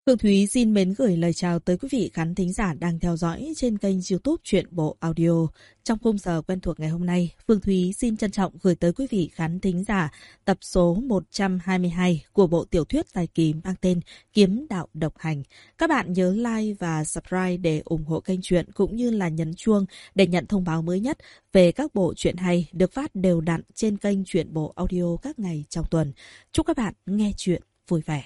Phương Thúy xin mến gửi lời chào tới quý vị khán thính giả đang theo dõi trên kênh YouTube Truyện Bộ Audio. Trong khung giờ quen thuộc ngày hôm nay, Phương Thúy xin trân trọng gửi tới quý vị khán thính giả tập số 122 của bộ tiểu thuyết dài kỳ mang tên Kiếm Đạo Độc Hành. Các bạn nhớ like và subscribe để ủng hộ kênh truyện cũng như là nhấn chuông để nhận thông báo mới nhất về các bộ truyện hay được phát đều đặn trên kênh Truyện Bộ Audio các ngày trong tuần. Chúc các bạn nghe truyện vui vẻ.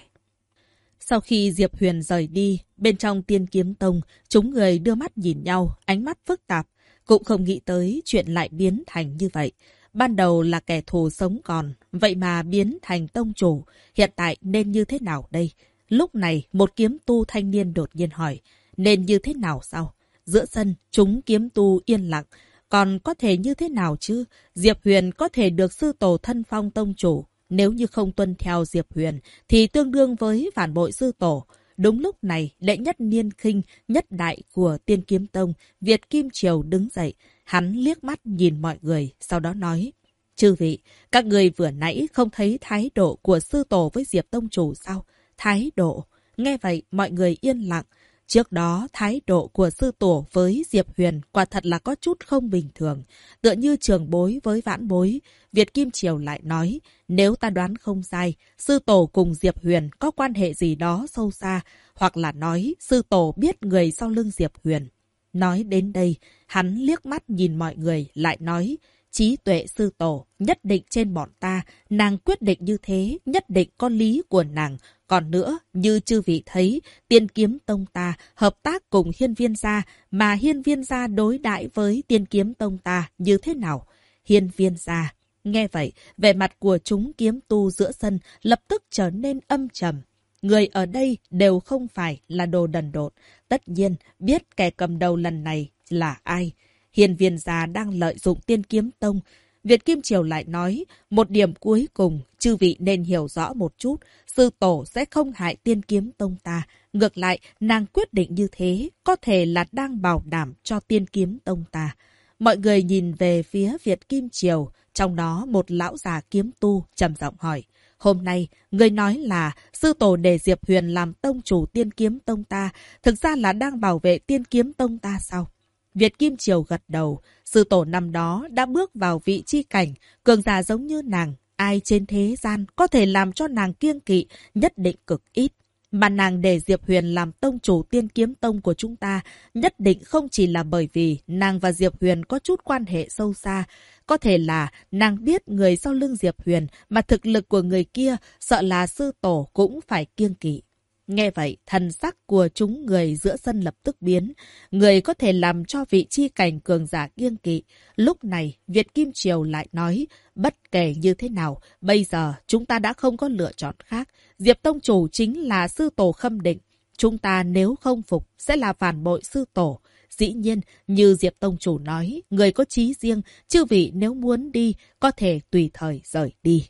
Sau khi Diệp Huyền rời đi, bên trong Tiên Kiếm Tông, chúng người đưa mắt nhìn nhau, ánh mắt phức tạp, cũng không nghĩ tới chuyện lại biến thành như vậy. Ban đầu là kẻ thù sống còn, vậy mà biến thành tông chủ, hiện tại nên như thế nào đây? Lúc này, một kiếm tu thanh niên đột nhiên hỏi, nên như thế nào sao? Giữa sân, chúng kiếm tu yên lặng, còn có thể như thế nào chứ? Diệp Huyền có thể được sư tổ thân phong tông chủ. Nếu như không tuân theo Diệp Huyền, thì tương đương với phản bội sư tổ. Đúng lúc này, đệ nhất niên khinh, nhất đại của Tiên Kiếm Tông, Việt Kim Triều đứng dậy. Hắn liếc mắt nhìn mọi người, sau đó nói, chư vị, các người vừa nãy không thấy thái độ của sư tổ với Diệp Tông Chủ sao? Thái độ. Nghe vậy, mọi người yên lặng. Trước đó, thái độ của sư tổ với Diệp Huyền quả thật là có chút không bình thường. Tựa như trường bối với vãn bối. Việt Kim Triều lại nói, nếu ta đoán không sai, sư tổ cùng Diệp Huyền có quan hệ gì đó sâu xa, hoặc là nói sư tổ biết người sau lưng Diệp Huyền. Nói đến đây, hắn liếc mắt nhìn mọi người lại nói, trí tuệ sư tổ nhất định trên bọn ta, nàng quyết định như thế, nhất định có lý của nàng. Còn nữa, như chư vị thấy, Tiên Kiếm Tông ta hợp tác cùng Hiên Viên gia, mà Hiên Viên gia đối đãi với Tiên Kiếm Tông ta như thế nào? Hiên Viên gia. Nghe vậy, vẻ mặt của chúng kiếm tu giữa sân lập tức trở nên âm trầm. Người ở đây đều không phải là đồ đần độn, tất nhiên biết kẻ cầm đầu lần này là ai. Hiên Viên gia đang lợi dụng Tiên Kiếm Tông. Việt Kim Triều lại nói, một điểm cuối cùng, chư vị nên hiểu rõ một chút, sư tổ sẽ không hại Tiên Kiếm Tông ta. Ngược lại, nàng quyết định như thế, có thể là đang bảo đảm cho Tiên Kiếm Tông ta. Mọi người nhìn về phía Việt Kim Triều, trong đó một lão già kiếm tu trầm giọng hỏi, hôm nay, người nói là sư tổ để Diệp Huyền làm tông chủ Tiên Kiếm Tông ta, thực ra là đang bảo vệ Tiên Kiếm Tông ta sao? Việt Kim Triều gật đầu, sư tổ năm đó đã bước vào vị chi cảnh, cường giả giống như nàng, ai trên thế gian có thể làm cho nàng kiêng kỵ, nhất định cực ít. Mà nàng để Diệp Huyền làm tông chủ Tiên Kiếm Tông của chúng ta, nhất định không chỉ là bởi vì nàng và Diệp Huyền có chút quan hệ sâu xa. Có thể là nàng biết người sau lưng Diệp Huyền, mà thực lực của người kia sợ là sư tổ cũng phải kiêng kỵ. Nghe vậy, thần sắc của chúng người giữa sân lập tức biến. Người có thể làm cho vị chi cảnh cường giả kiêng kỵ. Lúc này, Việt Kim Triều lại nói, bất kể như thế nào, bây giờ chúng ta đã không có lựa chọn khác. Diệp Tông Chủ chính là sư tổ Khâm Định. Chúng ta nếu không phục, sẽ là phản bội sư tổ. Dĩ nhiên, như Diệp Tông Chủ nói, người có chí riêng, chư vị nếu muốn đi, có thể tùy thời rời đi.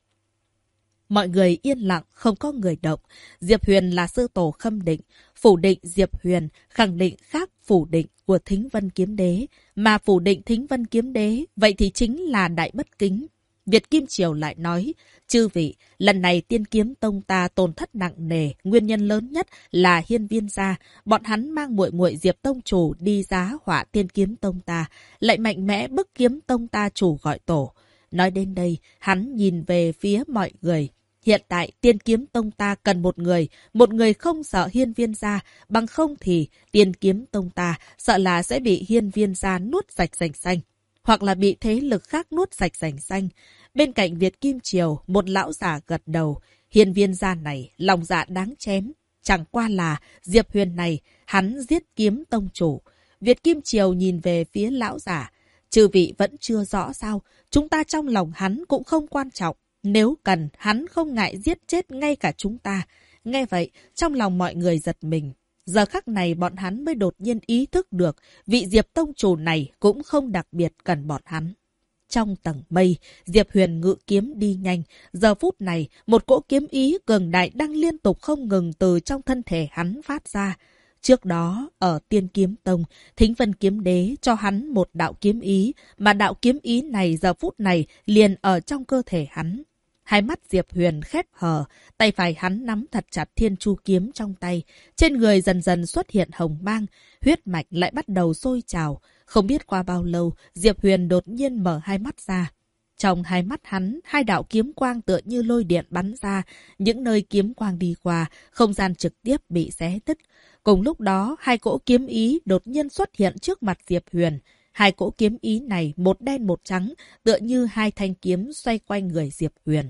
Mọi người yên lặng, không có người động. Diệp Huyền là sư tổ Khâm Định. Phủ định Diệp Huyền khẳng định khác phủ định của Thính Vân Kiếm Đế. Mà phủ định Thính Vân Kiếm Đế, vậy thì chính là đại bất kính. Việt Kim Triều lại nói, chư vị, lần này Tiên Kiếm Tông ta tổn thất nặng nề, nguyên nhân lớn nhất là Hiên Viên gia. Bọn hắn mang muội muội Diệp Tông Chủ đi giá họa Tiên Kiếm Tông ta, lại mạnh mẽ bức Kiếm Tông ta chủ gọi tổ. Nói đến đây, hắn nhìn về phía mọi người. Hiện tại Tiên Kiếm Tông ta cần một người không sợ Hiên Viên gia, bằng không thì Tiên Kiếm Tông ta sợ là sẽ bị Hiên Viên gia nuốt sạch sành xanh, hoặc là bị thế lực khác nuốt sạch sành xanh. Bên cạnh Việt Kim Triều, một lão giả gật đầu, Hiên Viên gia này lòng dạ đáng chém, chẳng qua là Diệp Huyền này, hắn giết Kiếm Tông chủ. Việt Kim Triều nhìn về phía lão giả, chư vị vẫn chưa rõ sao, chúng ta trong lòng hắn cũng không quan trọng. Nếu cần, hắn không ngại giết chết ngay cả chúng ta. Nghe vậy, trong lòng mọi người giật mình. Giờ khắc này bọn hắn mới đột nhiên ý thức được vị Diệp Tông Chủ này cũng không đặc biệt cần bọn hắn. Trong tầng mây, Diệp Huyền ngự kiếm đi nhanh. Giờ phút này, một cỗ kiếm ý cường đại đang liên tục không ngừng từ trong thân thể hắn phát ra. Trước đó, ở Tiên Kiếm Tông, Thính Vân Kiếm Đế cho hắn một đạo kiếm ý, mà đạo kiếm ý này giờ phút này liền ở trong cơ thể hắn. Hai mắt Diệp Huyền khép hờ, tay phải hắn nắm thật chặt Thiên Chu kiếm trong tay. Trên người dần dần xuất hiện hồng mang, huyết mạch lại bắt đầu sôi trào. Không biết qua bao lâu, Diệp Huyền đột nhiên mở hai mắt ra. Trong hai mắt hắn, hai đạo kiếm quang tựa như lôi điện bắn ra. Những nơi kiếm quang đi qua, không gian trực tiếp bị xé nứt. Cùng lúc đó, hai cỗ kiếm ý đột nhiên xuất hiện trước mặt Diệp Huyền. Hai cỗ kiếm ý này, một đen một trắng, tựa như hai thanh kiếm xoay quanh người Diệp Huyền.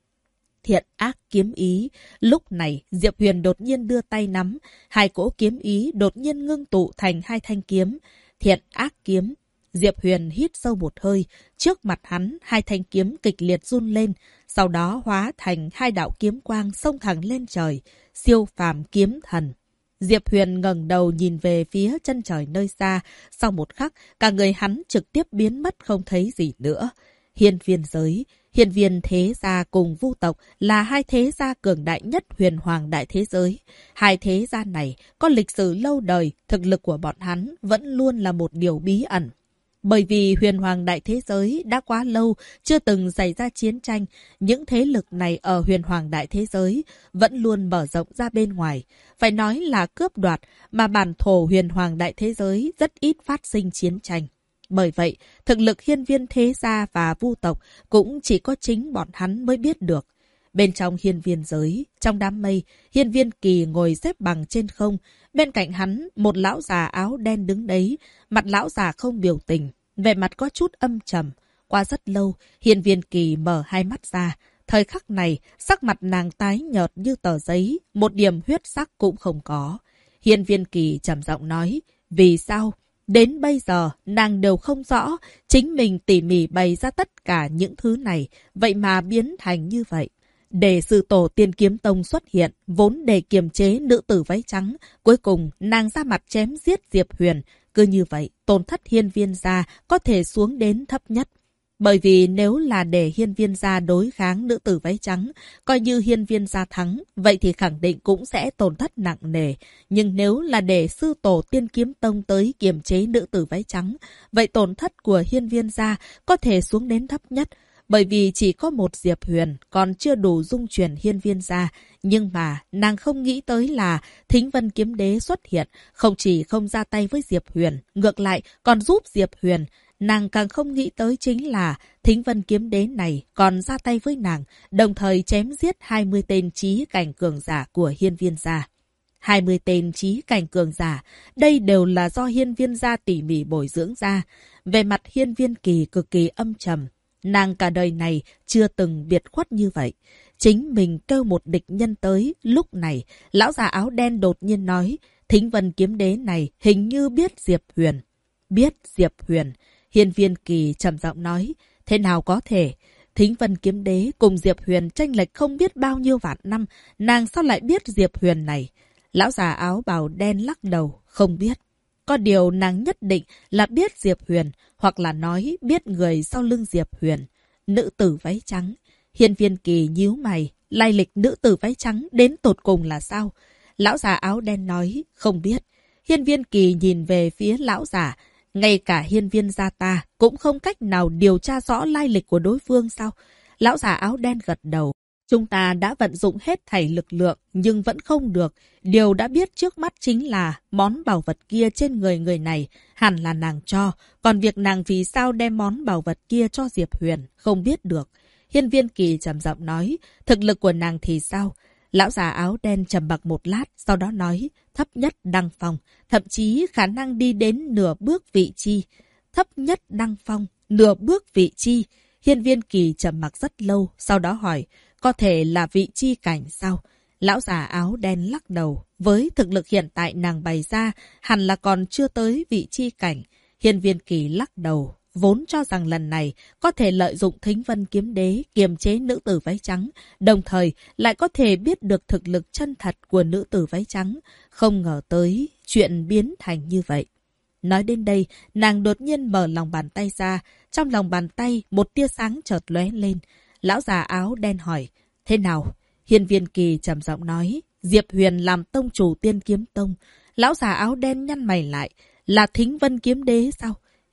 Thiện ác kiếm ý. Lúc này, Diệp Huyền đột nhiên đưa tay nắm. Hai cỗ kiếm ý đột nhiên ngưng tụ thành hai thanh kiếm. Thiện ác kiếm. Diệp Huyền hít sâu một hơi. Trước mặt hắn, hai thanh kiếm kịch liệt run lên. Sau đó hóa thành hai đạo kiếm quang xông thẳng lên trời. Siêu phàm kiếm thần. Diệp Huyền ngẩng đầu nhìn về phía chân trời nơi xa. Sau một khắc, cả người hắn trực tiếp biến mất không thấy gì nữa. Hiên Viên giới. Hiên Viên thế gia cùng Vu tộc là hai thế gia cường đại nhất huyền hoàng đại thế giới. Hai thế gia này có lịch sử lâu đời, thực lực của bọn hắn vẫn luôn là một điều bí ẩn. Bởi vì huyền hoàng đại thế giới đã quá lâu chưa từng xảy ra chiến tranh, những thế lực này ở huyền hoàng đại thế giới vẫn luôn mở rộng ra bên ngoài. Phải nói là cướp đoạt, mà bản thổ huyền hoàng đại thế giới rất ít phát sinh chiến tranh. Bởi vậy, thực lực hiên viên thế gia và Vu tộc cũng chỉ có chính bọn hắn mới biết được. Bên trong hiên viên giới, trong đám mây, Hiên Viên Kỳ ngồi xếp bằng trên không. Bên cạnh hắn, một lão già áo đen đứng đấy. Mặt lão già không biểu tình, vẻ mặt có chút âm trầm. Qua rất lâu, Hiên Viên Kỳ mở hai mắt ra. Thời khắc này, sắc mặt nàng tái nhợt như tờ giấy, một điểm huyết sắc cũng không có. Hiên Viên Kỳ trầm giọng nói, vì sao? Đến bây giờ, nàng đều không rõ, chính mình tỉ mỉ bày ra tất cả những thứ này, vậy mà biến thành như vậy. Để sư tổ Tiên Kiếm Tông xuất hiện, vốn để kiềm chế nữ tử váy trắng, cuối cùng nàng ra mặt chém giết Diệp Huyền. Cứ như vậy, tổn thất hiên viên gia có thể xuống đến thấp nhất. Bởi vì nếu là để hiên viên gia đối kháng nữ tử váy trắng, coi như hiên viên gia thắng, vậy thì khẳng định cũng sẽ tổn thất nặng nề. Nhưng nếu là để sư tổ Tiên Kiếm Tông tới kiềm chế nữ tử váy trắng, vậy tổn thất của hiên viên gia có thể xuống đến thấp nhất. Bởi vì chỉ có một Diệp Huyền còn chưa đủ dung chuyển hiên viên gia. Nhưng mà nàng không nghĩ tới là Thính Vân Kiếm Đế xuất hiện, không chỉ không ra tay với Diệp Huyền, ngược lại còn giúp Diệp Huyền. Nàng càng không nghĩ tới chính là Thính Vân Kiếm Đế này còn ra tay với nàng, đồng thời chém giết 20 tên chí cảnh cường giả của hiên viên gia. 20 tên chí cảnh cường giả, đây đều là do hiên viên gia tỉ mỉ bồi dưỡng ra. Về mặt Hiên Viên Kỳ cực kỳ âm trầm. Nàng cả đời này chưa từng biệt khuất như vậy. Chính mình kêu một địch nhân tới. Lúc này, lão già áo đen đột nhiên nói, Thính Vân Kiếm Đế này hình như biết Diệp Huyền. Biết Diệp Huyền. Hiên Viên Kỳ trầm giọng nói, thế nào có thể? Thính Vân Kiếm Đế cùng Diệp Huyền chênh lệch không biết bao nhiêu vạn năm, nàng sao lại biết Diệp Huyền này? Lão già áo bào đen lắc đầu, không biết. Có điều nàng nhất định là biết Diệp Huyền, hoặc là nói biết người sau lưng Diệp Huyền. Nữ tử váy trắng. Hiên Viên Kỳ nhíu mày, lai lịch nữ tử váy trắng đến tột cùng là sao? Lão già áo đen nói, không biết. Hiên Viên Kỳ nhìn về phía lão già, ngay cả hiên viên gia ta cũng không cách nào điều tra rõ lai lịch của đối phương sao? Lão già áo đen gật đầu. Chúng ta đã vận dụng hết thảy lực lượng, nhưng vẫn không được. Điều đã biết trước mắt chính là món bảo vật kia trên người người này hẳn là nàng cho. Còn việc nàng vì sao đem món bảo vật kia cho Diệp Huyền, không biết được. Hiên Viên Kỳ trầm giọng nói, thực lực của nàng thì sao? Lão già áo đen trầm mặc một lát, sau đó nói, thấp nhất đăng phong, thậm chí khả năng đi đến nửa bước vị chi. Thấp nhất đăng phong, nửa bước vị chi. Hiên Viên Kỳ trầm mặc rất lâu, sau đó hỏi, có thể là vị chi cảnh sao? Lão già áo đen lắc đầu, với thực lực hiện tại nàng bày ra, hẳn là còn chưa tới vị chi cảnh. Hiên Viên Kỳ lắc đầu, vốn cho rằng lần này có thể lợi dụng Thính Vân Kiếm Đế kiềm chế nữ tử váy trắng, đồng thời lại có thể biết được thực lực chân thật của nữ tử váy trắng. Không ngờ tới chuyện biến thành như vậy. Nói đến đây, nàng đột nhiên mở lòng bàn tay ra, trong lòng bàn tay một tia sáng chợt lóe lên. Lão già áo đen hỏi, thế nào? Hiên Viên Kỳ trầm giọng nói, Diệp Huyền làm tông chủ Tiên Kiếm Tông. Lão già áo đen nhăn mày lại, là Thính Vân Kiếm Đế sao?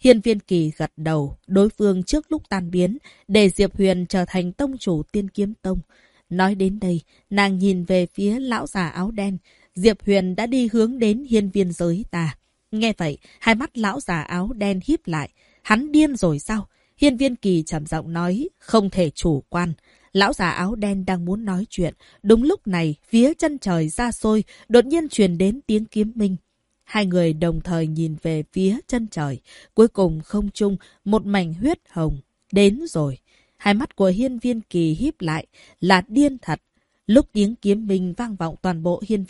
Hiên Viên Kỳ gật đầu, đối phương trước lúc tan biến, để Diệp Huyền trở thành tông chủ Tiên Kiếm Tông. Nói đến đây, nàng nhìn về phía lão già áo đen. Diệp Huyền đã đi hướng đến hiên viên giới ta. Nghe vậy, hai mắt lão già áo đen híp lại. Hắn điên rồi sao? Hiên Viên Kỳ trầm giọng nói, không thể chủ quan. Lão già áo đen đang muốn nói chuyện. Đúng lúc này, phía chân trời xa xôi, đột nhiên truyền đến tiếng kiếm minh. Hai người đồng thời nhìn về phía chân trời. Cuối cùng không trung, một mảnh huyết hồng. Đến rồi. Hai mắt của Hiên Viên Kỳ híp lại. Là điên thật. Lúc tiếng kiếm minh vang vọng toàn bộ hiên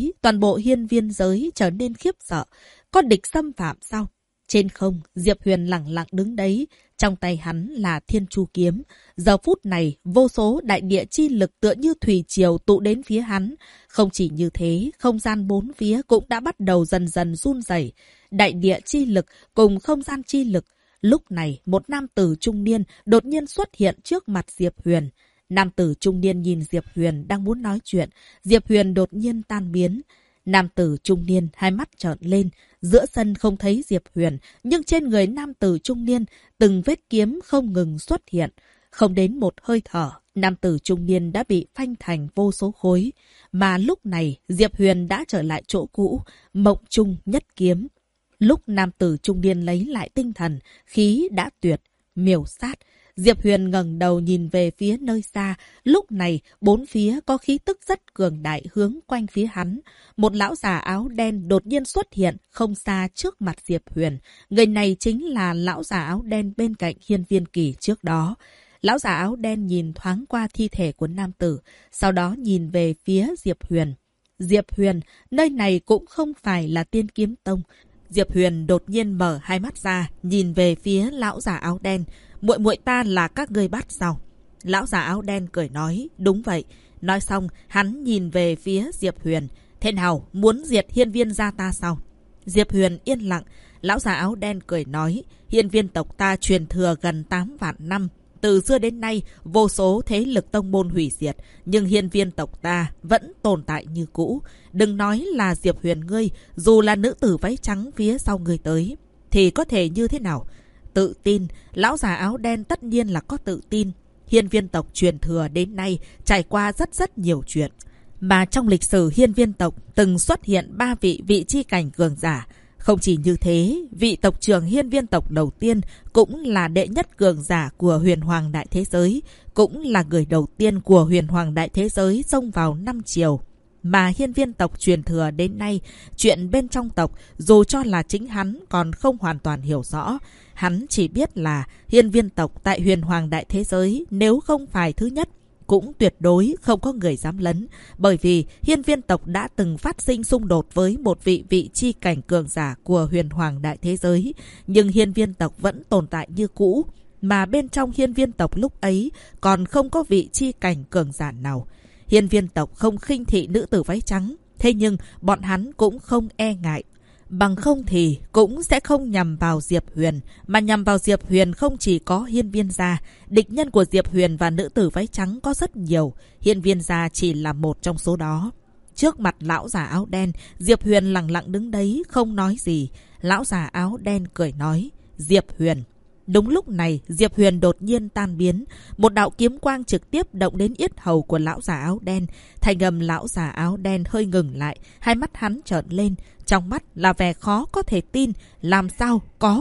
viên giới trở nên khiếp sợ. Có địch xâm phạm sao? Trên không, Diệp Huyền lẳng lặng đứng đấy. Trong tay hắn là Thiên Chu Kiếm. Giờ phút này, vô số đại địa chi lực tựa như thủy triều tụ đến phía hắn. Không chỉ như thế, không gian bốn phía cũng đã bắt đầu dần dần run rẩy. Đại địa chi lực cùng không gian chi lực. Lúc này, một nam tử trung niên đột nhiên xuất hiện trước mặt Diệp Huyền. Nam tử trung niên nhìn Diệp Huyền đang muốn nói chuyện. Diệp Huyền đột nhiên tan biến. Nam tử trung niên hai mắt trợn lên. Giữa sân không thấy Diệp Huyền, nhưng trên người nam tử trung niên, từng vết kiếm không ngừng xuất hiện. Không đến một hơi thở, nam tử trung niên đã bị phanh thành vô số khối. Mà lúc này, Diệp Huyền đã trở lại chỗ cũ, mộng trung nhất kiếm. Lúc nam tử trung niên lấy lại tinh thần, khí đã tuyệt, miểu sát. Diệp Huyền ngẩng đầu nhìn về phía nơi xa. Lúc này, bốn phía có khí tức rất cường đại hướng quanh phía hắn. Một lão già áo đen đột nhiên xuất hiện không xa trước mặt Diệp Huyền. Người này chính là lão già áo đen bên cạnh Hiên Viên Kỳ trước đó. Lão già áo đen nhìn thoáng qua thi thể của nam tử, sau đó nhìn về phía Diệp Huyền. Diệp Huyền, nơi này cũng không phải là Tiên Kiếm Tông. Diệp Huyền đột nhiên mở hai mắt ra, nhìn về phía lão già áo đen. Muội muội ta là các ngươi bắt sao? Lão già áo đen cười nói, đúng vậy. Nói xong, hắn nhìn về phía Diệp Huyền. Thế nào, muốn diệt hiên viên gia ta sao? Diệp Huyền yên lặng. Lão già áo đen cười nói, hiên viên tộc ta truyền thừa gần 8 vạn năm. Từ xưa đến nay, vô số thế lực tông môn hủy diệt, nhưng hiên viên tộc ta vẫn tồn tại như cũ. Đừng nói là Diệp Huyền ngươi, dù là nữ tử váy trắng phía sau ngươi tới, thì có thể như thế nào? Tự tin, lão già áo đen tất nhiên là có tự tin. Hiên viên tộc truyền thừa đến nay trải qua rất nhiều chuyện. Mà trong lịch sử hiên viên tộc từng xuất hiện 3 vị chi cảnh cường giả. Không chỉ như thế, vị tộc trưởng hiên viên tộc đầu tiên cũng là đệ nhất cường giả của huyền hoàng đại thế giới. Cũng là người đầu tiên của huyền hoàng đại thế giới xông vào 5 triều. Mà hiên viên tộc truyền thừa đến nay, chuyện bên trong tộc dù cho là chính hắn còn không hoàn toàn hiểu rõ. Hắn chỉ biết là hiên viên tộc tại huyền hoàng đại thế giới nếu không phải thứ nhất, cũng tuyệt đối không có người dám lấn. Bởi vì hiên viên tộc đã từng phát sinh xung đột với một vị chi cảnh cường giả của huyền hoàng đại thế giới. Nhưng hiên viên tộc vẫn tồn tại như cũ. Mà bên trong hiên viên tộc lúc ấy còn không có vị chi cảnh cường giả nào. Hiên viên tộc không khinh thị nữ tử váy trắng. Thế nhưng bọn hắn cũng không e ngại. Bằng không thì cũng sẽ không nhằm vào Diệp Huyền. Mà nhằm vào Diệp Huyền không chỉ có hiên viên gia. Địch nhân của Diệp Huyền và nữ tử váy trắng có rất nhiều. Hiên viên gia chỉ là một trong số đó. Trước mặt lão già áo đen, Diệp Huyền lặng lặng đứng đấy không nói gì. Lão già áo đen cười nói, Diệp Huyền. Đúng lúc này, Diệp Huyền đột nhiên tan biến. Một đạo kiếm quang trực tiếp động đến yết hầu của lão già áo đen. Thành âm lão già áo đen hơi ngừng lại. Hai mắt hắn trợn lên. Trong mắt là vẻ khó có thể tin. Làm sao có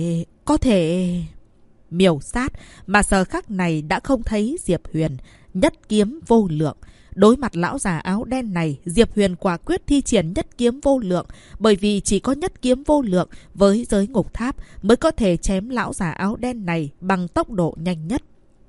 thể... Miểu sát. Mà giờ khắc này đã không thấy Diệp Huyền. Nhất kiếm vô lượng. Đối mặt lão già áo đen này, Diệp Huyền quả quyết thi triển nhất kiếm vô lượng. Bởi vì chỉ có nhất kiếm vô lượng với giới ngục tháp mới có thể chém lão già áo đen này bằng tốc độ nhanh nhất.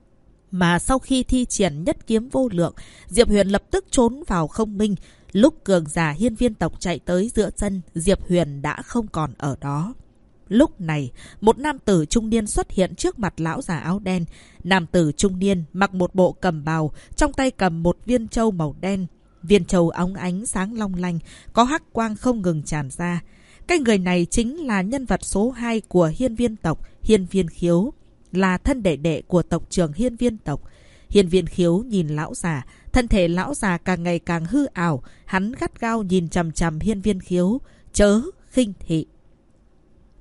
Mà sau khi thi triển nhất kiếm vô lượng, Diệp Huyền lập tức trốn vào không minh. Lúc cường giả hiên viên tộc chạy tới giữa sân, Diệp Huyền đã không còn ở đó. Lúc này, một nam tử trung niên xuất hiện trước mặt lão già áo đen. Nam tử trung niên mặc một bộ cẩm bào, trong tay cầm một viên châu màu đen. Viên châu óng ánh sáng long lanh, có hắc quang không ngừng tràn ra. Cái người này chính là nhân vật số 2 của hiên viên tộc, Hiên Viên Khiếu, là thân đệ đệ của tộc trưởng hiên viên tộc. Hiên Viên Khiếu nhìn lão già, thân thể lão già càng ngày càng hư ảo. Hắn gắt gao nhìn chằm chằm Hiên Viên Khiếu, chớ khinh thị.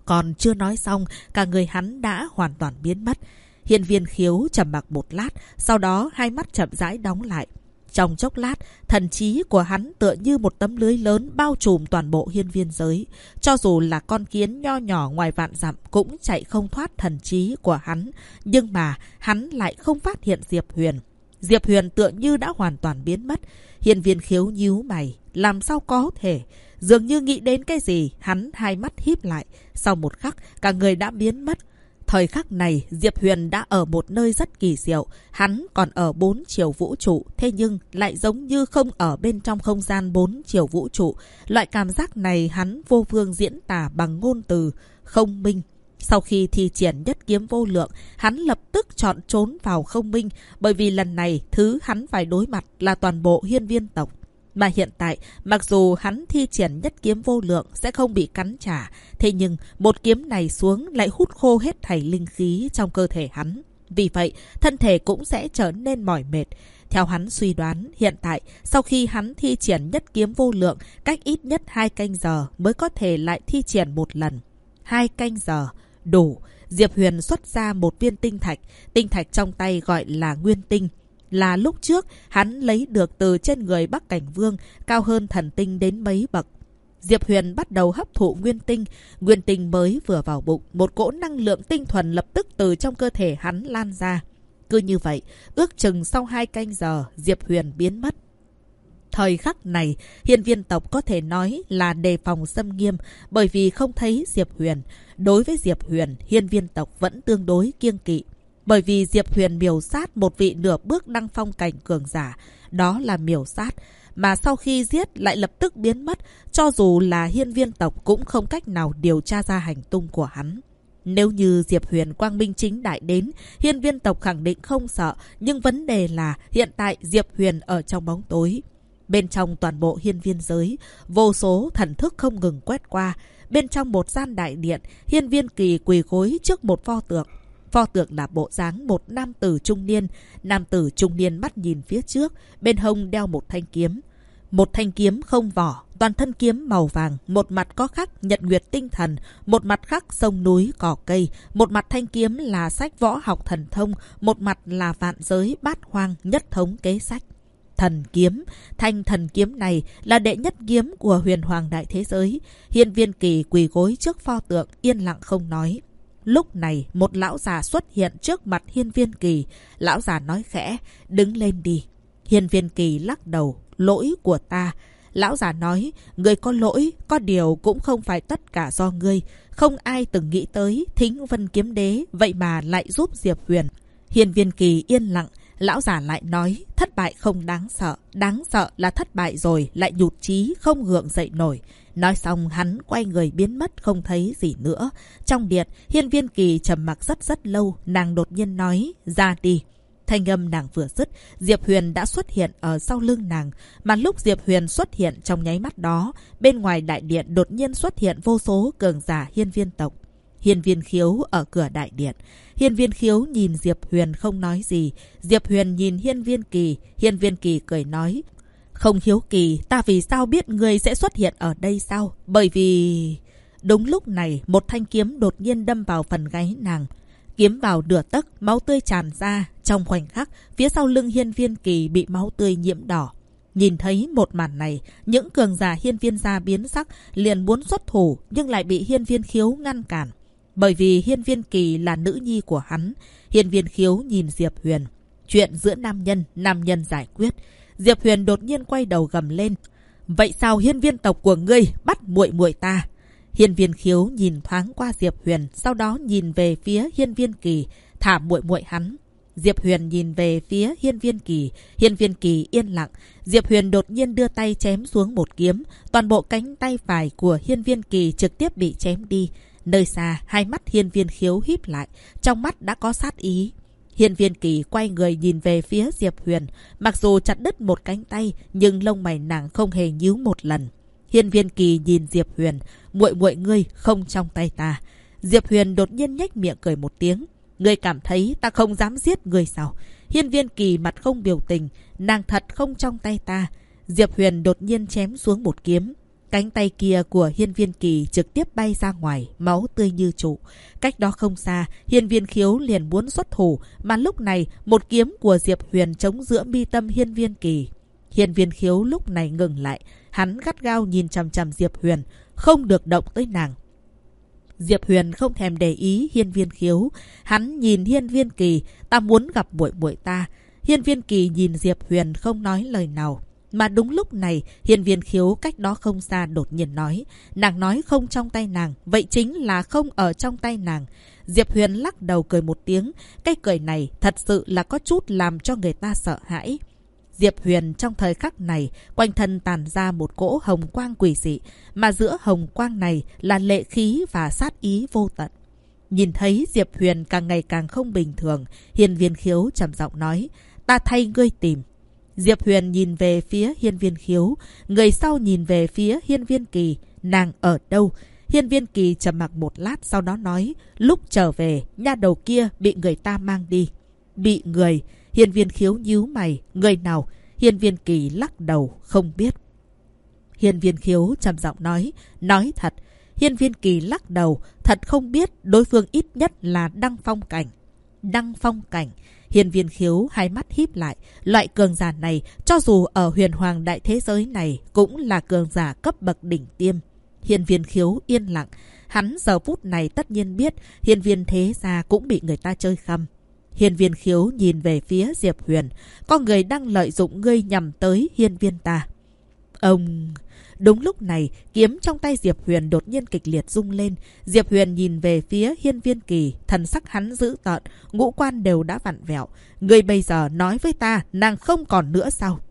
Còn chưa nói xong, cả người hắn đã hoàn toàn biến mất. Hiên Viên Khiếu trầm mặc một lát, sau đó hai mắt chậm rãi đóng lại. Trong chốc lát, thần trí của hắn tựa như một tấm lưới lớn bao trùm toàn bộ hiên viên giới. Cho dù là con kiến nho nhỏ ngoài vạn dặm cũng chạy không thoát thần trí của hắn. Nhưng mà hắn lại không phát hiện Diệp Huyền. Diệp Huyền tựa như đã hoàn toàn biến mất. Hiên Viên Khiếu nhíu mày, làm sao có thể? Dường như nghĩ đến cái gì, hắn hai mắt híp lại. Sau một khắc, cả người đã biến mất. Thời khắc này, Diệp Huyền đã ở một nơi rất kỳ diệu. Hắn còn ở 4 chiều vũ trụ, thế nhưng lại giống như không ở bên trong không gian 4 chiều vũ trụ. Loại cảm giác này hắn vô phương diễn tả bằng ngôn từ không minh. Sau khi thi triển nhất kiếm vô lượng, hắn lập tức chọn trốn vào không minh, bởi vì lần này thứ hắn phải đối mặt là toàn bộ hiên viên tộc. Mà hiện tại, mặc dù hắn thi triển nhất kiếm vô lượng sẽ không bị cắn trả, thế nhưng một kiếm này xuống lại hút khô hết thảy linh khí trong cơ thể hắn. Vì vậy, thân thể cũng sẽ trở nên mỏi mệt. Theo hắn suy đoán, hiện tại, sau khi hắn thi triển nhất kiếm vô lượng, cách ít nhất 2 canh giờ mới có thể lại thi triển một lần. 2 canh giờ, đủ. Diệp Huyền xuất ra một viên tinh thạch. Tinh thạch trong tay gọi là nguyên tinh. Là lúc trước hắn lấy được từ trên người Bắc Cảnh Vương, cao hơn thần tinh đến mấy bậc. Diệp Huyền bắt đầu hấp thụ nguyên tinh. Nguyên tinh mới vừa vào bụng, một cỗ năng lượng tinh thuần lập tức từ trong cơ thể hắn lan ra. Cứ như vậy, ước chừng sau 2 canh giờ, Diệp Huyền biến mất. Thời khắc này, hiên viên tộc có thể nói là đề phòng xâm nghiêm, bởi vì không thấy Diệp Huyền. Đối với Diệp Huyền, hiên viên tộc vẫn tương đối kiêng kỵ. Bởi vì Diệp Huyền miểu sát một vị nửa bước đăng phong cảnh cường giả, đó là miểu sát, mà sau khi giết lại lập tức biến mất, cho dù là hiên viên tộc cũng không cách nào điều tra ra hành tung của hắn. Nếu như Diệp Huyền quang minh chính đại đến, hiên viên tộc khẳng định không sợ, nhưng vấn đề là hiện tại Diệp Huyền ở trong bóng tối. Bên trong toàn bộ hiên viên giới, vô số thần thức không ngừng quét qua. Bên trong một gian đại điện, Hiên Viên Kỳ quỳ gối trước một pho tượng. Pho tượng là bộ dáng một nam tử trung niên. Nam tử trung niên mắt nhìn phía trước, bên hông đeo một thanh kiếm. Một thanh kiếm không vỏ, toàn thân kiếm màu vàng, một mặt có khắc nhật nguyệt tinh thần, một mặt khắc sông núi cỏ cây, một mặt thanh kiếm là sách võ học thần thông, một mặt là vạn giới bát hoang nhất thống kế sách. Thần kiếm, thanh thần kiếm này là đệ nhất kiếm của huyền hoàng đại thế giới. Hiên Viên Kỳ quỳ gối trước pho tượng, yên lặng không nói. Lúc này, một lão già xuất hiện trước mặt Hiên Viên Kỳ. Lão già nói khẽ, đứng lên đi. Hiên Viên Kỳ lắc đầu, lỗi của ta. Lão già nói, ngươi có lỗi, có điều cũng không phải tất cả do ngươi. Không ai từng nghĩ tới Thính Vân Kiếm Đế, vậy mà lại giúp Diệp Huyền. Hiên Viên Kỳ yên lặng. Lão già lại nói, thất bại không đáng sợ là thất bại rồi lại nhụt chí không gượng dậy nổi. Nói xong hắn quay người biến mất không thấy gì nữa. Trong điện, Hiên Viên Kỳ trầm mặc rất lâu, nàng đột nhiên nói, ra đi. Thanh âm nàng vừa dứt, Diệp Huyền đã xuất hiện ở sau lưng nàng. Mà lúc Diệp Huyền xuất hiện trong nháy mắt đó, bên ngoài đại điện đột nhiên xuất hiện vô số cường giả hiên viên tộc. Hiên Viên Khiếu ở cửa đại điện. Hiên Viên Khiếu nhìn Diệp Huyền không nói gì. Diệp Huyền nhìn Hiên Viên Kỳ. Hiên Viên Kỳ cười nói, không hiếu kỳ, ta vì sao biết người sẽ xuất hiện ở đây sao? Bởi vì... Đúng lúc này, một thanh kiếm đột nhiên đâm vào phần gáy nàng. Kiếm vào nửa tấc, máu tươi tràn ra. Trong khoảnh khắc, phía sau lưng Hiên Viên Kỳ bị máu tươi nhiễm đỏ. Nhìn thấy một màn này, những cường giả hiên viên gia biến sắc, liền muốn xuất thủ, nhưng lại bị Hiên Viên Khiếu ngăn cản. Bởi vì Hiên Viên Kỳ là nữ nhi của hắn. Hiên Viên Khiếu nhìn Diệp Huyền. Chuyện giữa nam nhân giải quyết. Diệp Huyền đột nhiên quay đầu gầm lên. Vậy sao hiên viên tộc của ngươi bắt muội muội ta? Hiên Viên Khiếu nhìn thoáng qua Diệp Huyền, sau đó nhìn về phía Hiên Viên Kỳ, thả muội muội hắn. Diệp Huyền nhìn về phía Hiên Viên Kỳ. Hiên Viên Kỳ yên lặng. Diệp Huyền đột nhiên đưa tay chém xuống một kiếm. Toàn bộ cánh tay phải của Hiên Viên Kỳ trực tiếp bị chém đi. Nơi xa, hai mắt Hiên Viên Khiếu híp lại, trong mắt đã có sát ý. Hiên Viên Kỳ quay người nhìn về phía Diệp Huyền. Mặc dù chặt đứt một cánh tay, nhưng lông mày nàng không hề nhíu một lần. Hiên Viên Kỳ nhìn Diệp Huyền, muội muội ngươi không trong tay ta. Diệp Huyền đột nhiên nhếch miệng cười một tiếng. Ngươi cảm thấy ta không dám giết ngươi sao? Hiên Viên Kỳ mặt không biểu tình, nàng thật không trong tay ta. Diệp Huyền đột nhiên chém xuống một kiếm. Cánh tay kia của Hiên Viên Kỳ trực tiếp bay ra ngoài, máu tươi như trụ. Cách đó không xa, Hiên Viên Khiếu liền muốn xuất thủ, mà lúc này một kiếm của Diệp Huyền chống giữa mi tâm Hiên Viên Kỳ. Hiên Viên Khiếu lúc này ngừng lại, hắn gắt gao nhìn chằm chằm Diệp Huyền, không được động tới nàng. Diệp Huyền không thèm để ý Hiên Viên Khiếu, hắn nhìn Hiên Viên Kỳ, ta muốn gặp muội muội ta. Hiên Viên Kỳ nhìn Diệp Huyền không nói lời nào. Mà đúng lúc này, Hiên Viên Khiếu cách đó không xa đột nhiên nói. Nàng nói không trong tay nàng, vậy chính là không ở trong tay nàng. Diệp Huyền lắc đầu cười một tiếng. Cái cười này thật sự là có chút làm cho người ta sợ hãi. Diệp Huyền trong thời khắc này, quanh thân tàn ra một cỗ hồng quang quỷ dị. Mà giữa hồng quang này là lệ khí và sát ý vô tận. Nhìn thấy Diệp Huyền càng ngày càng không bình thường, Hiên Viên Khiếu trầm giọng nói. Ta thay ngươi tìm. Diệp Huyền nhìn về phía Hiên Viên Khiếu, người sau nhìn về phía Hiên Viên Kỳ. Nàng ở đâu? Hiên Viên Kỳ trầm mặc một lát sau đó nói. Lúc trở về, nha đầu kia bị người ta mang đi. Bị người? Hiên Viên Khiếu nhíu mày. Người nào? Hiên Viên Kỳ lắc đầu, không biết. Hiên Viên Khiếu trầm giọng nói. Nói thật. Hiên Viên Kỳ lắc đầu, thật không biết. Đối phương ít nhất là Đăng Phong Cảnh. Đăng Phong Cảnh. Hiên Viên Khiếu hai mắt híp lại. Loại cường giả này, cho dù ở huyền hoàng đại thế giới này, cũng là cường giả cấp bậc đỉnh tiêm. Hiên Viên Khiếu yên lặng. Hắn giờ phút này tất nhiên biết Hiên Viên thế gia cũng bị người ta chơi khăm. Hiên Viên Khiếu nhìn về phía Diệp Huyền. Có người đang lợi dụng ngươi nhằm tới Hiên Viên ta. Ông... Đúng lúc này, kiếm trong tay Diệp Huyền đột nhiên kịch liệt rung lên. Diệp Huyền nhìn về phía Hiên Viên Kỳ, thần sắc hắn dữ tợn, ngũ quan đều đã vặn vẹo. Ngươi bây giờ nói với ta, nàng không còn nữa sao?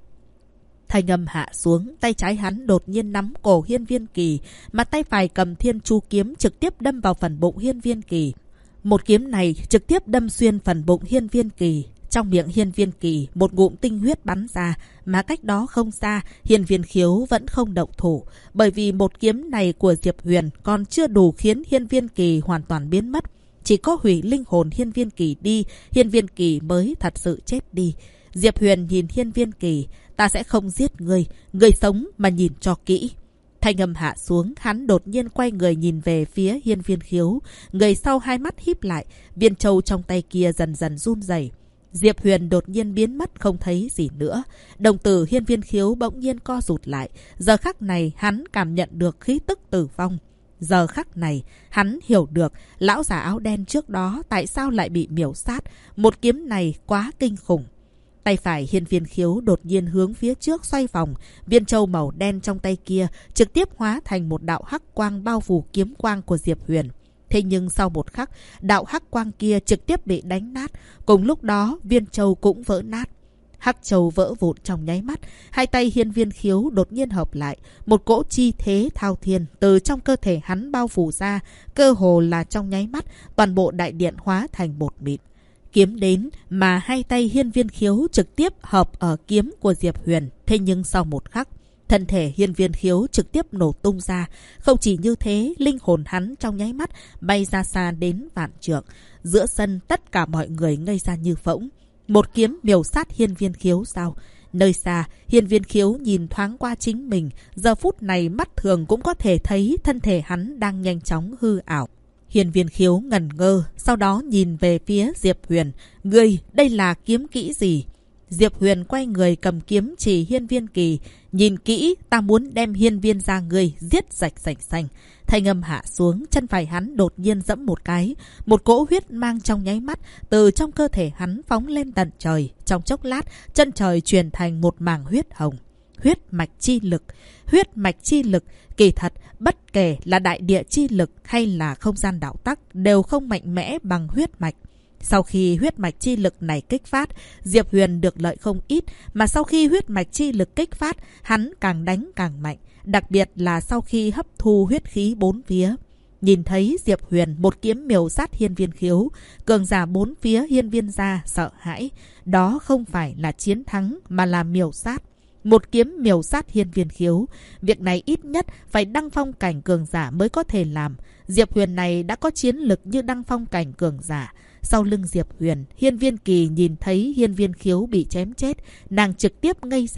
Thanh âm hạ xuống, tay trái hắn đột nhiên nắm cổ Hiên Viên Kỳ, mà tay phải cầm Thiên Chu kiếm trực tiếp đâm vào phần bụng Hiên Viên Kỳ. Một kiếm này trực tiếp đâm xuyên phần bụng Hiên Viên Kỳ. Trong miệng Hiên Viên Kỳ, một ngụm tinh huyết bắn ra, mà cách đó không xa, Hiên Viên Khiếu vẫn không động thủ. Bởi vì một kiếm này của Diệp Huyền còn chưa đủ khiến Hiên Viên Kỳ hoàn toàn biến mất. Chỉ có hủy linh hồn Hiên Viên Kỳ đi, Hiên Viên Kỳ mới thật sự chết đi. Diệp Huyền nhìn Hiên Viên Kỳ, ta sẽ không giết ngươi, ngươi sống mà nhìn cho kỹ. Thanh âm hạ xuống, hắn đột nhiên quay người nhìn về phía Hiên Viên Khiếu. Người sau hai mắt híp lại, viên châu trong tay kia dần dần run rẩy. Diệp Huyền đột nhiên biến mất không thấy gì nữa. Đồng tử Hiên Viên Khiếu bỗng nhiên co rụt lại. Giờ khắc này hắn cảm nhận được khí tức tử vong. Giờ khắc này hắn hiểu được lão già áo đen trước đó tại sao lại bị miểu sát. Một kiếm này quá kinh khủng. Tay phải Hiên Viên Khiếu đột nhiên hướng phía trước xoay vòng. Viên châu màu đen trong tay kia trực tiếp hóa thành một đạo hắc quang bao phủ kiếm quang của Diệp Huyền. Thế nhưng sau một khắc, đạo hắc quang kia trực tiếp bị đánh nát. Cùng lúc đó, viên châu cũng vỡ nát. Hắc châu vỡ vụn trong nháy mắt. Hai tay Hiên Viên Khiếu đột nhiên hợp lại. Một cỗ chi thế thao thiên từ trong cơ thể hắn bao phủ ra. Cơ hồ là trong nháy mắt, toàn bộ đại điện hóa thành bột mịn. Kiếm đến mà hai tay Hiên Viên Khiếu trực tiếp hợp ở kiếm của Diệp Huyền. Thế nhưng sau một khắc, thân thể Hiên Viên Khiếu trực tiếp nổ tung ra. Không chỉ như thế, linh hồn hắn trong nháy mắt bay ra xa đến vạn trượng. Giữa sân tất cả mọi người ngây ra như phỗng. Một kiếm miểu sát Hiên Viên Khiếu sao? Nơi xa, Hiên Viên Khiếu nhìn thoáng qua chính mình. Giờ phút này mắt thường cũng có thể thấy thân thể hắn đang nhanh chóng hư ảo. Hiên Viên Khiếu ngẩn ngơ, sau đó nhìn về phía Diệp Huyền. Ngươi, đây là kiếm kỹ gì? Diệp Huyền quay người cầm kiếm chỉ Hiên Viên Kỳ. Nhìn kỹ, ta muốn đem Hiên Viên ra ngươi giết rạch sành xanh. Thanh âm hạ xuống, chân phải hắn đột nhiên giẫm một cái. Một cỗ huyết mang trong nháy mắt từ trong cơ thể hắn phóng lên tận trời. Trong chốc lát, chân trời truyền thành một mảng huyết hồng. Huyết mạch chi lực. Huyết mạch chi lực, kỳ thật, bất kể là đại địa chi lực hay là không gian đạo tắc đều không mạnh mẽ bằng huyết mạch. Sau khi huyết mạch chi lực này kích phát, Diệp Huyền được lợi không ít, mà sau khi huyết mạch chi lực kích phát, hắn càng đánh càng mạnh, đặc biệt là sau khi hấp thu huyết khí bốn phía. Nhìn thấy Diệp Huyền một kiếm miểu sát Hiên Viên Khiếu, cường giả bốn phía Hiên Viên gia sợ hãi, đó không phải là chiến thắng mà là miểu sát. Một kiếm miểu sát Hiên Viên Khiếu, việc này ít nhất phải đăng phong cảnh cường giả mới có thể làm. Diệp Huyền này đã có chiến lực như đăng phong cảnh cường giả. Sau lưng Diệp Huyền, Hiên Viên Kỳ nhìn thấy Hiên Viên Khiếu bị chém chết, nàng trực tiếp ngây dại.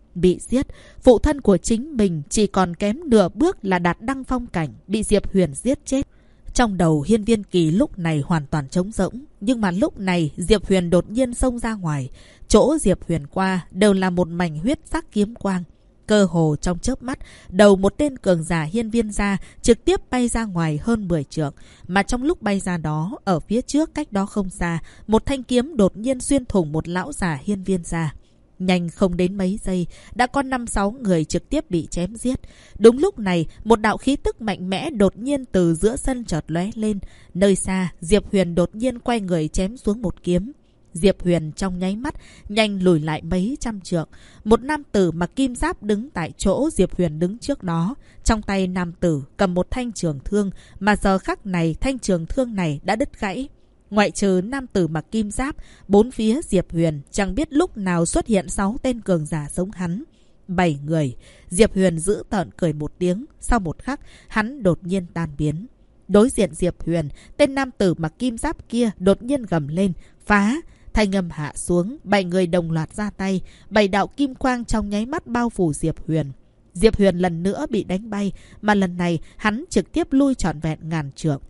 bị giết. Phụ thân của chính mình chỉ còn kém nửa bước là đạt đăng phong cảnh, bị Diệp Huyền giết chết. Trong đầu Hiên Viên Kỳ lúc này hoàn toàn trống rỗng. Nhưng mà lúc này Diệp Huyền đột nhiên xông ra ngoài. Chỗ Diệp Huyền qua đều là một mảnh huyết sắc kiếm quang. Cơ hồ trong chớp mắt, đầu một tên cường giả Hiên Viên gia trực tiếp bay ra ngoài hơn 10 trượng. Mà trong lúc bay ra đó, ở phía trước cách đó không xa, một thanh kiếm đột nhiên xuyên thủng một lão giả Hiên Viên gia. Nhanh không đến mấy giây, đã có 5-6 người trực tiếp bị chém giết. Đúng lúc này, một đạo khí tức mạnh mẽ đột nhiên từ giữa sân chợt lóe lên. Nơi xa, Diệp Huyền đột nhiên quay người chém xuống một kiếm. Diệp Huyền trong nháy mắt, nhanh lùi lại mấy trăm trượng. Một nam tử mặc kim giáp đứng tại chỗ Diệp Huyền đứng trước đó. Trong tay nam tử cầm một thanh trường thương, mà giờ khắc này thanh trường thương này đã đứt gãy. Ngoại trừ nam tử mặc kim giáp, bốn phía Diệp Huyền chẳng biết lúc nào xuất hiện 6 tên cường giả giống hắn. 7 người. Diệp Huyền giữ tợn cười một tiếng. Sau một khắc, hắn đột nhiên tan biến. Đối diện Diệp Huyền, tên nam tử mặc kim giáp kia đột nhiên gầm lên, phá. Thanh âm hạ xuống, 7 người đồng loạt ra tay. 7 đạo kim quang trong nháy mắt bao phủ Diệp Huyền. Diệp Huyền lần nữa bị đánh bay, mà lần này hắn trực tiếp lui trọn vẹn ngàn trượng.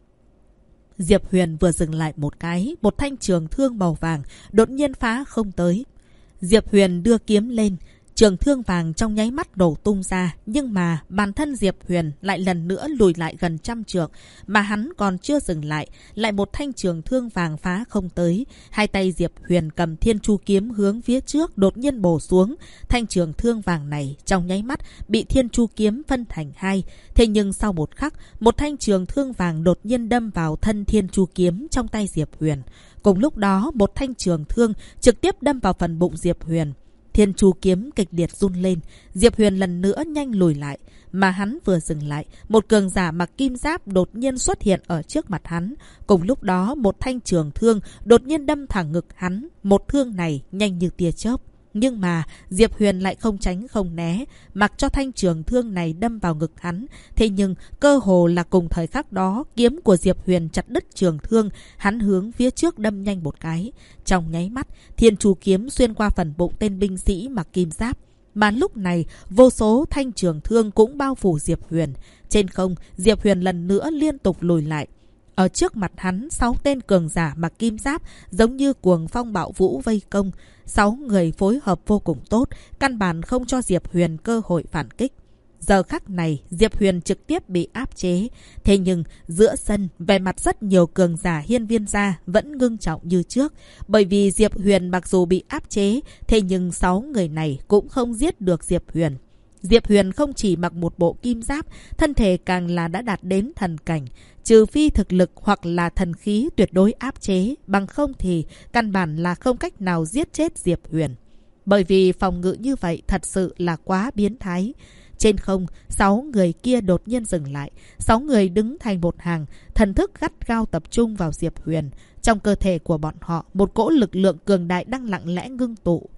Diệp Huyền vừa dừng lại một cái, một thanh trường thương màu vàng đột nhiên phá không tới. Diệp Huyền đưa kiếm lên, trường thương vàng trong nháy mắt đổ tung ra, nhưng mà bản thân Diệp Huyền lại lần nữa lùi lại gần trăm trượng, mà hắn còn chưa dừng lại, lại một thanh trường thương vàng phá không tới. Hai tay Diệp Huyền cầm thiên chu kiếm hướng phía trước đột nhiên bổ xuống, thanh trường thương vàng này trong nháy mắt bị thiên chu kiếm phân thành hai. Thế nhưng sau một khắc, một thanh trường thương vàng đột nhiên đâm vào thân thiên chu kiếm trong tay Diệp Huyền. Cùng lúc đó, một thanh trường thương trực tiếp đâm vào phần bụng Diệp Huyền. Thiên chu kiếm kịch liệt run lên, Diệp Huyền lần nữa nhanh lùi lại, mà hắn vừa dừng lại, một cường giả mặc kim giáp đột nhiên xuất hiện ở trước mặt hắn. Cùng lúc đó, một thanh trường thương đột nhiên đâm thẳng ngực hắn, một thương này nhanh như tia chớp. Nhưng mà Diệp Huyền lại không tránh không né, mặc cho thanh trường thương này đâm vào ngực hắn. Thế nhưng cơ hồ là cùng thời khắc đó, kiếm của Diệp Huyền chặt đứt trường thương, hắn hướng phía trước đâm nhanh một cái. Trong nháy mắt, thiên chu kiếm xuyên qua phần bụng tên binh sĩ mặc kim giáp. Mà lúc này, vô số thanh trường thương cũng bao phủ Diệp Huyền. Trên không, Diệp Huyền lần nữa liên tục lùi lại. Ở trước mặt hắn, 6 tên cường giả mặc kim giáp giống như cuồng phong bạo vũ vây công. 6 người phối hợp vô cùng tốt, căn bản không cho Diệp Huyền cơ hội phản kích. Giờ khắc này, Diệp Huyền trực tiếp bị áp chế. Thế nhưng, giữa sân, vẻ mặt rất nhiều cường giả Hiên Viên gia vẫn ngưng trọng như trước. Bởi vì Diệp Huyền mặc dù bị áp chế, thế nhưng 6 người này cũng không giết được Diệp Huyền. Diệp Huyền không chỉ mặc một bộ kim giáp, thân thể càng là đã đạt đến thần cảnh. Trừ phi thực lực hoặc là thần khí tuyệt đối áp chế, bằng không thì căn bản là không cách nào giết chết Diệp Huyền. Bởi vì phòng ngự như vậy thật sự là quá biến thái. Trên không, 6 người kia đột nhiên dừng lại. 6 người đứng thành một hàng, thần thức gắt gao tập trung vào Diệp Huyền. Trong cơ thể của bọn họ, một cỗ lực lượng cường đại đang lặng lẽ ngưng tụ.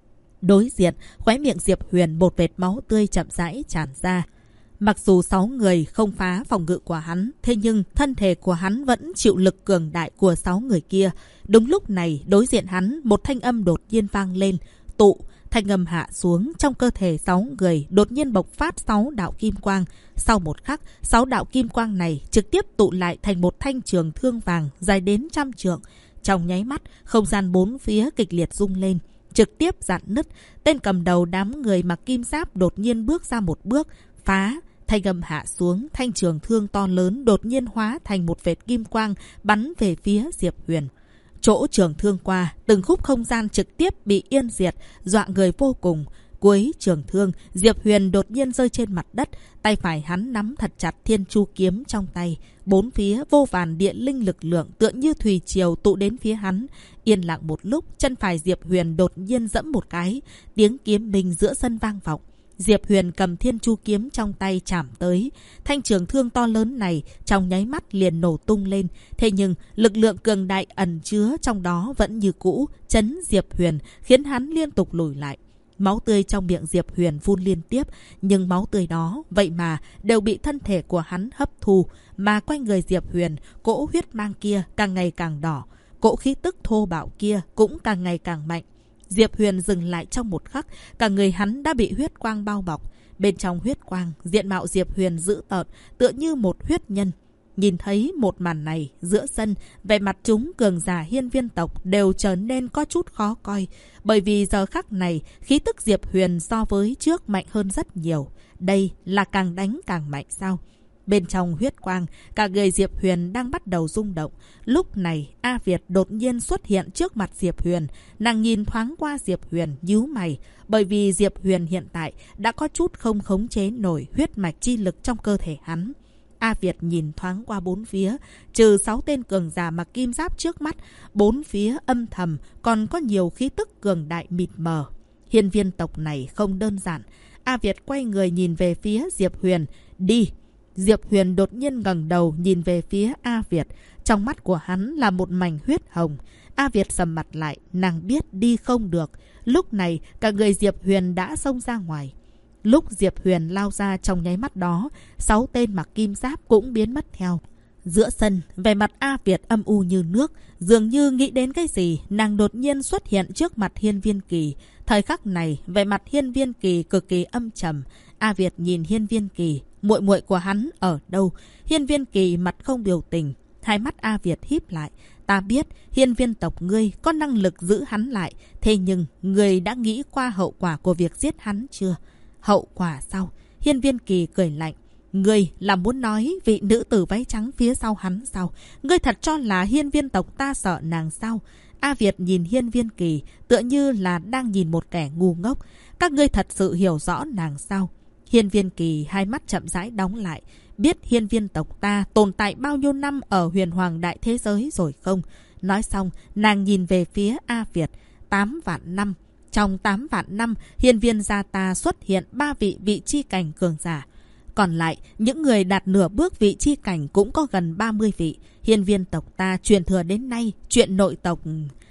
Đối diện, khóe miệng Diệp Huyền một vệt máu tươi chậm rãi tràn ra. Mặc dù 6 người không phá phòng ngự của hắn, thế nhưng thân thể của hắn vẫn chịu lực cường đại của 6 người kia. Đúng lúc này, đối diện hắn, một thanh âm đột nhiên vang lên. Tụ, thanh âm hạ xuống, trong cơ thể 6 người đột nhiên bộc phát 6 đạo kim quang. Sau một khắc, 6 đạo kim quang này trực tiếp tụ lại thành một thanh trường thương vàng dài đến trăm trượng. Trong nháy mắt, không gian bốn phía kịch liệt rung lên, trực tiếp rạn nứt. Tên cầm đầu đám người mặc kim giáp đột nhiên bước ra một bước, phá. Thanh âm hạ xuống, thanh trường thương to lớn đột nhiên hóa thành một vệt kim quang bắn về phía Diệp Huyền. Chỗ trường thương qua, từng khúc không gian trực tiếp bị yên diệt, dọa người vô cùng. Cuối trường thương, Diệp Huyền đột nhiên rơi trên mặt đất, tay phải hắn nắm thật chặt thiên chu kiếm trong tay. Bốn phía vô vàn địa linh lực lượng tựa như thủy triều tụ đến phía hắn. Yên lặng một lúc, chân phải Diệp Huyền đột nhiên giẫm một cái, tiếng kiếm minh giữa sân vang vọng. Diệp Huyền cầm thiên chu kiếm trong tay chạm tới. Thanh trường thương to lớn này trong nháy mắt liền nổ tung lên. Thế nhưng lực lượng cường đại ẩn chứa trong đó vẫn như cũ, chấn Diệp Huyền, khiến hắn liên tục lùi lại. Máu tươi trong miệng Diệp Huyền phun liên tiếp, nhưng máu tươi đó vậy mà đều bị thân thể của hắn hấp thu. Mà quanh người Diệp Huyền, cỗ huyết mang kia càng ngày càng đỏ, cỗ khí tức thô bạo kia cũng càng ngày càng mạnh. Diệp Huyền dừng lại trong một khắc, cả người hắn đã bị huyết quang bao bọc. Bên trong huyết quang, diện mạo Diệp Huyền dữ tợn, tựa như một huyết nhân. Nhìn thấy một màn này, giữa sân, vẻ mặt chúng cường giả hiên viên tộc đều trở nên có chút khó coi. Bởi vì giờ khắc này, khí tức Diệp Huyền so với trước mạnh hơn rất nhiều. Đây là càng đánh càng mạnh sao? Bên trong huyết quang, cả người Diệp Huyền đang bắt đầu rung động. Lúc này, A Việt đột nhiên xuất hiện trước mặt Diệp Huyền. Nàng nhìn thoáng qua Diệp Huyền, nhíu mày. Bởi vì Diệp Huyền hiện tại đã có chút không khống chế nổi huyết mạch chi lực trong cơ thể hắn. A Việt nhìn thoáng qua bốn phía, trừ 6 tên cường giả mặc kim giáp trước mắt, bốn phía âm thầm còn có nhiều khí tức cường đại mịt mờ. Hiên viên tộc này không đơn giản. A Việt quay người nhìn về phía Diệp Huyền. Đi! Diệp Huyền đột nhiên ngẩng đầu nhìn về phía A Việt. Trong mắt của hắn là một mảnh huyết hồng. A Việt sầm mặt lại, nàng biết đi không được. Lúc này, cả người Diệp Huyền đã xông ra ngoài. Lúc Diệp Huyền lao ra trong nháy mắt đó, 6 tên mặc kim giáp cũng biến mất theo. Giữa sân, vẻ mặt A Việt âm u như nước, dường như nghĩ đến cái gì, nàng đột nhiên xuất hiện trước mặt Hiên Viên Kỳ. Thời khắc này, vẻ mặt Hiên Viên Kỳ cực kỳ âm trầm. A Việt nhìn Hiên Viên Kỳ, muội muội của hắn ở đâu? Hiên Viên Kỳ mặt không biểu tình, hai mắt A Việt híp lại. Ta biết hiên viên tộc ngươi có năng lực giữ hắn lại, thế nhưng ngươi đã nghĩ qua hậu quả của việc giết hắn chưa? Hậu quả sao? Hiên Viên Kỳ cười lạnh. Ngươi là muốn nói vị nữ tử váy trắng phía sau hắn sao? Ngươi thật cho là hiên viên tộc ta sợ nàng sao? A Việt nhìn Hiên Viên Kỳ tựa như là đang nhìn một kẻ ngu ngốc. Các ngươi thật sự hiểu rõ nàng sao? Hiên Viên Kỳ hai mắt chậm rãi đóng lại. Biết hiên viên tộc ta tồn tại bao nhiêu năm ở huyền hoàng đại thế giới rồi không? Nói xong, nàng nhìn về phía A Việt. 8 vạn năm. Trong 8 vạn năm, hiên viên gia ta xuất hiện 3 vị vị chi cảnh cường giả. Còn lại, những người đạt nửa bước vị chi cảnh cũng có gần 30 vị. Hiên viên tộc ta truyền thừa đến nay, chuyện nội tộc...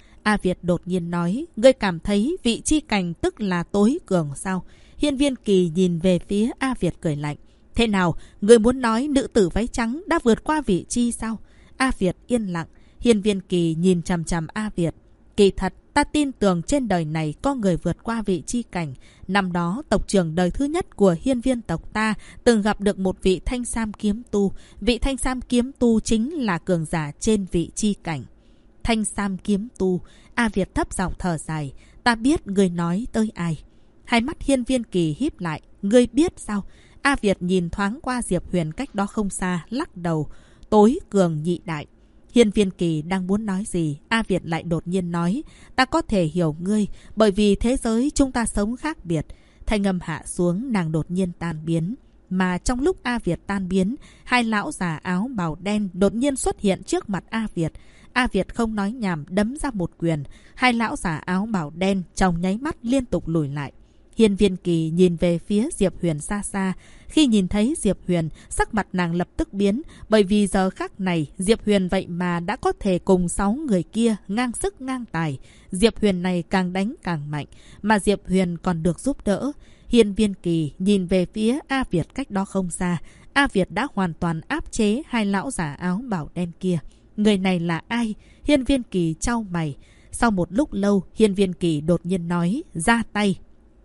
A Việt đột nhiên nói, ngươi cảm thấy vị chi cảnh tức là tối cường sao? Hiên Viên Kỳ nhìn về phía A Việt cười lạnh. Thế nào, ngươi muốn nói nữ tử váy trắng đã vượt qua vị chi sao? A Việt yên lặng. Hiên Viên Kỳ nhìn chằm chằm A Việt. Kỳ thật, ta tin tưởng trên đời này có người vượt qua vị chi cảnh. Năm đó, tộc trưởng đời thứ nhất của hiên viên tộc ta từng gặp được một vị thanh sam kiếm tu. Vị thanh sam kiếm tu chính là cường giả trên vị chi cảnh. Thanh sam kiếm tu. A Việt thấp giọng thở dài. Ta biết ngươi nói tới ai. Hai mắt Hiên Viên Kỳ híp lại. Ngươi biết sao? A Việt nhìn thoáng qua Diệp Huyền cách đó không xa, lắc đầu. Tối cường nhị đại. Hiên Viên Kỳ đang muốn nói gì, A Việt lại đột nhiên nói. Ta có thể hiểu ngươi, bởi vì thế giới chúng ta sống khác biệt. Thanh âm hạ xuống, nàng đột nhiên tan biến. Mà trong lúc A Việt tan biến, hai lão già áo bào đen đột nhiên xuất hiện trước mặt A Việt. A Việt không nói nhảm đấm ra một quyền. Hai lão già áo bào đen trong nháy mắt liên tục lùi lại. Hiên Viên Kỳ nhìn về phía Diệp Huyền xa xa. Khi nhìn thấy Diệp Huyền, sắc mặt nàng lập tức biến. Bởi vì giờ khắc này, Diệp Huyền vậy mà đã có thể cùng 6 người kia ngang sức ngang tài. Diệp Huyền này càng đánh càng mạnh, mà Diệp Huyền còn được giúp đỡ. Hiên Viên Kỳ nhìn về phía A Việt cách đó không xa. A Việt đã hoàn toàn áp chế hai lão giả áo bảo đen kia. Người này là ai? Hiên Viên Kỳ chau mày. Sau một lúc lâu, Hiên Viên Kỳ đột nhiên nói, ra tay.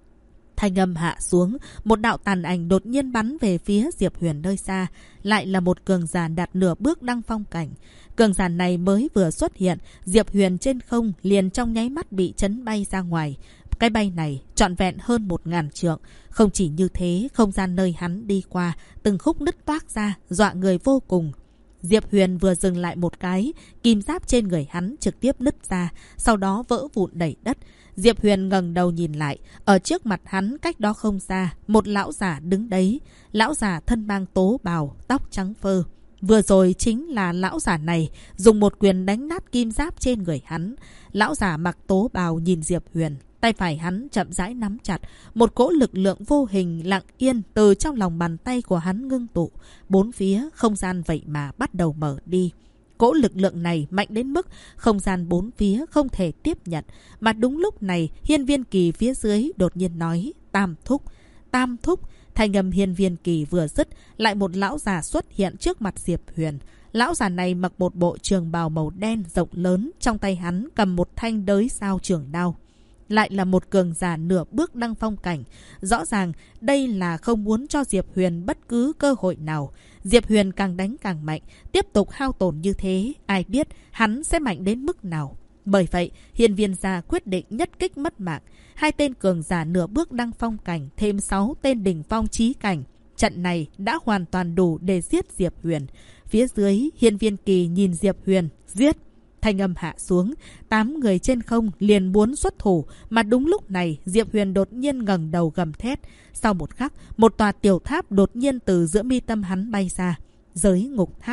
Thanh âm hạ xuống, một đạo tàn ảnh đột nhiên bắn về phía Diệp Huyền nơi xa. Lại là một cường giả đạt nửa bước đăng phong cảnh. Cường giả này mới vừa xuất hiện, Diệp Huyền trên không liền trong nháy mắt bị chấn bay ra ngoài. Cái bay này trọn vẹn hơn 1000 trượng. Không chỉ như thế, không gian nơi hắn đi qua, từng khúc nứt toác ra, dọa người vô cùng. Diệp Huyền vừa dừng lại một cái, kim giáp trên người hắn trực tiếp nứt ra, sau đó vỡ vụn đầy đất. Diệp Huyền ngẩng đầu nhìn lại, ở trước mặt hắn cách đó không xa, một lão giả đứng đấy. Lão giả thân mang tố bào, tóc trắng phơ. Vừa rồi chính là lão giả này dùng một quyền đánh nát kim giáp trên người hắn. Lão giả mặc tố bào nhìn Diệp Huyền, tay phải hắn chậm rãi nắm chặt, một cỗ lực lượng vô hình lặng yên từ trong lòng bàn tay của hắn ngưng tụ. Bốn phía không gian vậy mà bắt đầu mở đi. Cỗ lực lượng này mạnh đến mức không gian bốn phía không thể tiếp nhận. Mà đúng lúc này, Hiên Viên Kỳ phía dưới đột nhiên nói, Tam thúc, Tam thúc. Thanh âm Hiên Viên Kỳ vừa dứt, lại một lão già xuất hiện trước mặt Diệp Huyền. Lão già này mặc một bộ trường bào màu đen rộng lớn, trong tay hắn cầm một thanh đới sao trường đao. lại là một cường giả nửa bước đăng phong cảnh. Rõ ràng đây là không muốn cho Diệp Huyền bất cứ cơ hội nào. Diệp Huyền càng đánh càng mạnh, tiếp tục hao tổn như thế, ai biết hắn sẽ mạnh đến mức nào. Bởi vậy, Hiên Viên gia quyết định nhất kích mất mạng. 2 tên cường giả nửa bước đăng phong cảnh, thêm 6 tên đỉnh phong chí cảnh. Trận này đã hoàn toàn đủ để giết Diệp Huyền. Phía dưới, Hiên Viên Kỳ nhìn Diệp Huyền, giết. Thanh âm hạ xuống, 8 người trên không liền muốn xuất thủ, mà đúng lúc này Diệp Huyền đột nhiên ngẩng đầu gầm thét. Sau một khắc, một tòa tiểu tháp đột nhiên từ giữa mi tâm hắn bay ra. Giới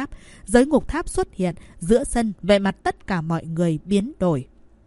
ngục tháp xuất hiện giữa sân, vẻ mặt tất cả mọi người biến đổi.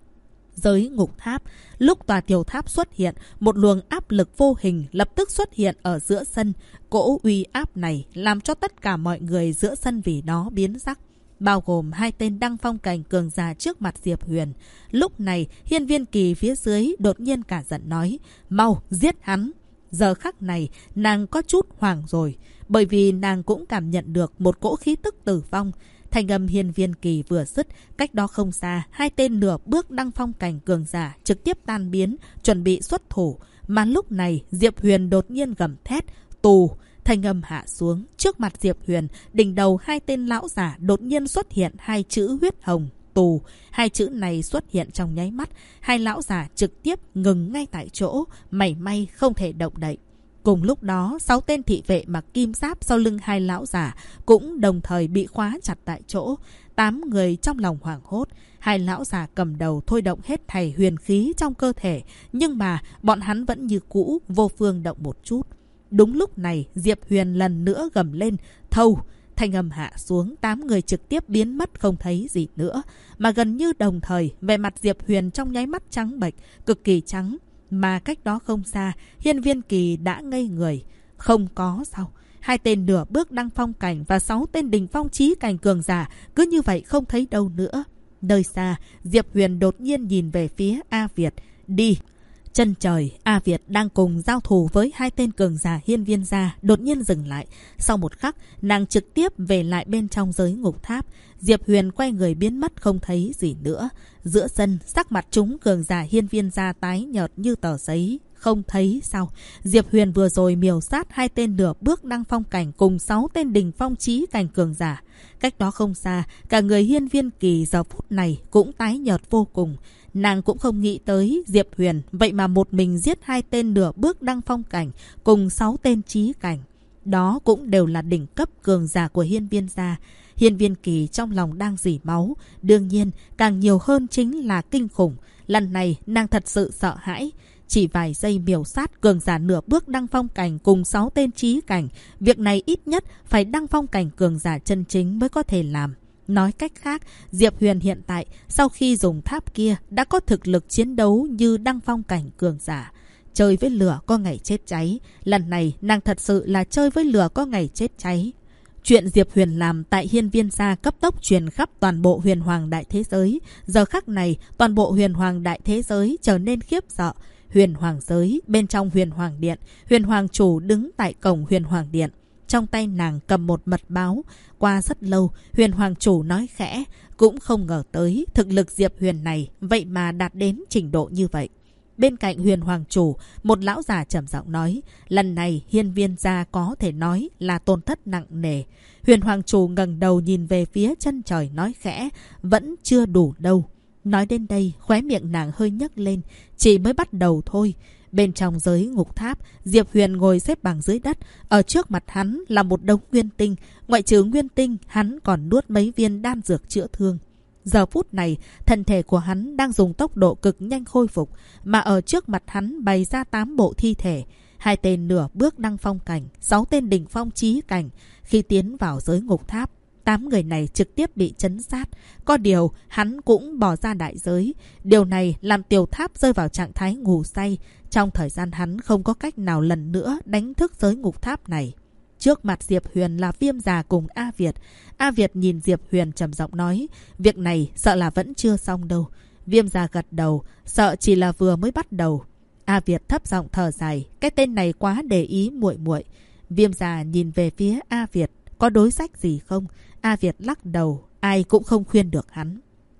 Giới ngục tháp, lúc tòa tiểu tháp xuất hiện, một luồng áp lực vô hình lập tức xuất hiện ở giữa sân. Cỗ uy áp này làm cho tất cả mọi người giữa sân vì đó biến sắc, bao gồm 2 tên đăng phong cảnh cường giả trước mặt Diệp Huyền. Lúc này, Hiên Viên Kỳ phía dưới đột nhiên cả giận nói, mau giết hắn. Giờ khắc này, nàng có chút hoảng rồi, bởi vì nàng cũng cảm nhận được một cỗ khí tức tử vong. Thanh âm Hiên Viên Kỳ vừa dứt, cách đó không xa, 2 tên nửa bước đăng phong cảnh cường giả trực tiếp tan biến, chuẩn bị xuất thủ. Mà lúc này, Diệp Huyền đột nhiên gầm thét, tù. Thanh âm hạ xuống, trước mặt Diệp Huyền, đỉnh đầu 2 tên lão giả đột nhiên xuất hiện 2 chữ huyết hồng, tù. 2 chữ này xuất hiện trong nháy mắt, 2 lão giả trực tiếp ngừng ngay tại chỗ, mảy may không thể động đậy. Cùng lúc đó, 6 tên thị vệ mặc kim giáp sau lưng 2 lão giả cũng đồng thời bị khóa chặt tại chỗ. 8 người trong lòng hoảng hốt. 2 lão giả cầm đầu thôi động hết thảy huyền khí trong cơ thể, nhưng mà bọn hắn vẫn như cũ, vô phương động một chút. Đúng lúc này, Diệp Huyền lần nữa gầm lên, thâu. Thanh âm hạ xuống, 8 người trực tiếp biến mất không thấy gì nữa. Mà gần như đồng thời, vẻ mặt Diệp Huyền trong nháy mắt trắng bệch, cực kỳ trắng. Mà cách đó không xa, Hiên Viên Kỳ đã ngây người. Không có sao? 2 tên nửa bước đăng phong cảnh và 6 tên đỉnh phong chí cảnh cường giả cứ như vậy không thấy đâu nữa. Nơi xa, Diệp Huyền đột nhiên nhìn về phía A Việt. Đi! Chân trời, A Việt đang cùng giao thủ với 2 tên cường giả Hiên Viên gia đột nhiên dừng lại. Sau một khắc, nàng trực tiếp về lại bên trong giới ngục tháp. Diệp Huyền quay người biến mất không thấy gì nữa. Giữa sân, sắc mặt chúng cường giả Hiên Viên gia tái nhợt như tờ giấy. Không thấy sao? Diệp Huyền vừa rồi miểu sát 2 tên nửa bước đăng phong cảnh cùng 6 tên đỉnh phong chí cảnh cường giả. Cách đó không xa, cả người Hiên Viên Kỳ giờ phút này cũng tái nhợt vô cùng. Nàng cũng không nghĩ tới Diệp Huyền vậy mà một mình giết 2 tên nửa bước đăng phong cảnh cùng 6 tên chí cảnh. Đó cũng đều là đỉnh cấp cường giả của Hiên Viên gia. Hiên Viên Kỳ trong lòng đang rỉ máu. Đương nhiên, càng nhiều hơn chính là kinh khủng. Lần này, nàng thật sự sợ hãi. Chỉ vài giây miểu sát cường giả nửa bước đăng phong cảnh cùng 6 tên chí cảnh. Việc này ít nhất phải đăng phong cảnh cường giả chân chính mới có thể làm. Nói cách khác, Diệp Huyền hiện tại sau khi dùng tháp kia đã có thực lực chiến đấu như đăng phong cảnh cường giả. Chơi với lửa có ngày chết cháy. Lần này nàng thật sự là chơi với lửa có ngày chết cháy. Chuyện Diệp Huyền làm tại Hiên Viên gia cấp tốc truyền khắp toàn bộ huyền hoàng đại thế giới. Giờ khắc này, toàn bộ huyền hoàng đại thế giới trở nên khiếp sợ. Huyền hoàng giới, bên trong huyền hoàng điện, huyền hoàng chủ đứng tại cổng huyền hoàng điện. Trong tay nàng cầm một mật báo. Qua rất lâu, huyền hoàng chủ nói khẽ, cũng không ngờ tới thực lực Diệp Huyền này vậy mà đạt đến trình độ như vậy. Bên cạnh huyền hoàng chủ, một lão già trầm giọng nói, lần này Hiên Viên gia có thể nói là tổn thất nặng nề. Huyền hoàng chủ ngẩng đầu nhìn về phía chân trời nói khẽ, vẫn chưa đủ đâu. Nói đến đây, khóe miệng nàng hơi nhấc lên, chỉ mới bắt đầu thôi. Bên trong giới ngục tháp, Diệp Huyền ngồi xếp bằng dưới đất. Ở trước mặt hắn là một đống nguyên tinh. Ngoại trừ nguyên tinh, hắn còn nuốt mấy viên đan dược chữa thương. Giờ phút này, thân thể của hắn đang dùng tốc độ cực nhanh khôi phục. Mà ở trước mặt hắn bày ra 8 bộ thi thể. 2 tên nửa bước đăng phong cảnh, 6 tên đỉnh phong chí cảnh. Khi tiến vào giới ngục tháp, 8 người này trực tiếp bị trấn sát. Có điều, hắn cũng bỏ ra đại giới. Điều này làm tiểu tháp rơi vào trạng thái ngủ say. Trong thời gian hắn không có cách nào lần nữa đánh thức giới ngục tháp này. Trước mặt Diệp Huyền là Viêm già cùng A Việt. A Việt nhìn Diệp Huyền trầm giọng nói, việc này sợ là vẫn chưa xong đâu. Viêm già gật đầu, sợ chỉ là vừa mới bắt đầu. A Việt thấp giọng thở dài, cái tên này quá để ý muội muội. Viêm già nhìn về phía A Việt, có đối sách gì không? A Việt lắc đầu, ai cũng không khuyên được hắn.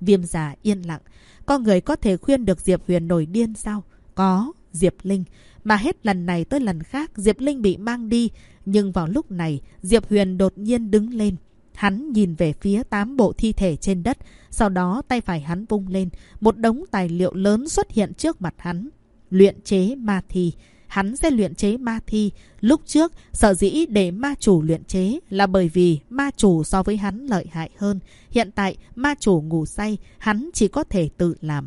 Viêm Già yên lặng. Có người có thể khuyên được Diệp Huyền nổi điên sao? Có, Diệp Linh. Mà hết lần này tới lần khác Diệp Linh bị mang đi. Nhưng vào lúc này Diệp Huyền đột nhiên đứng lên. Hắn nhìn về phía 8 bộ thi thể trên đất. Sau đó tay phải hắn vung lên. Một đống tài liệu lớn xuất hiện trước mặt hắn. Luyện chế ma thi. Hắn sẽ luyện chế ma thi. Lúc trước sở dĩ để ma chủ luyện chế là bởi vì ma chủ so với hắn lợi hại hơn. Hiện tại ma chủ ngủ say, hắn chỉ có thể tự làm.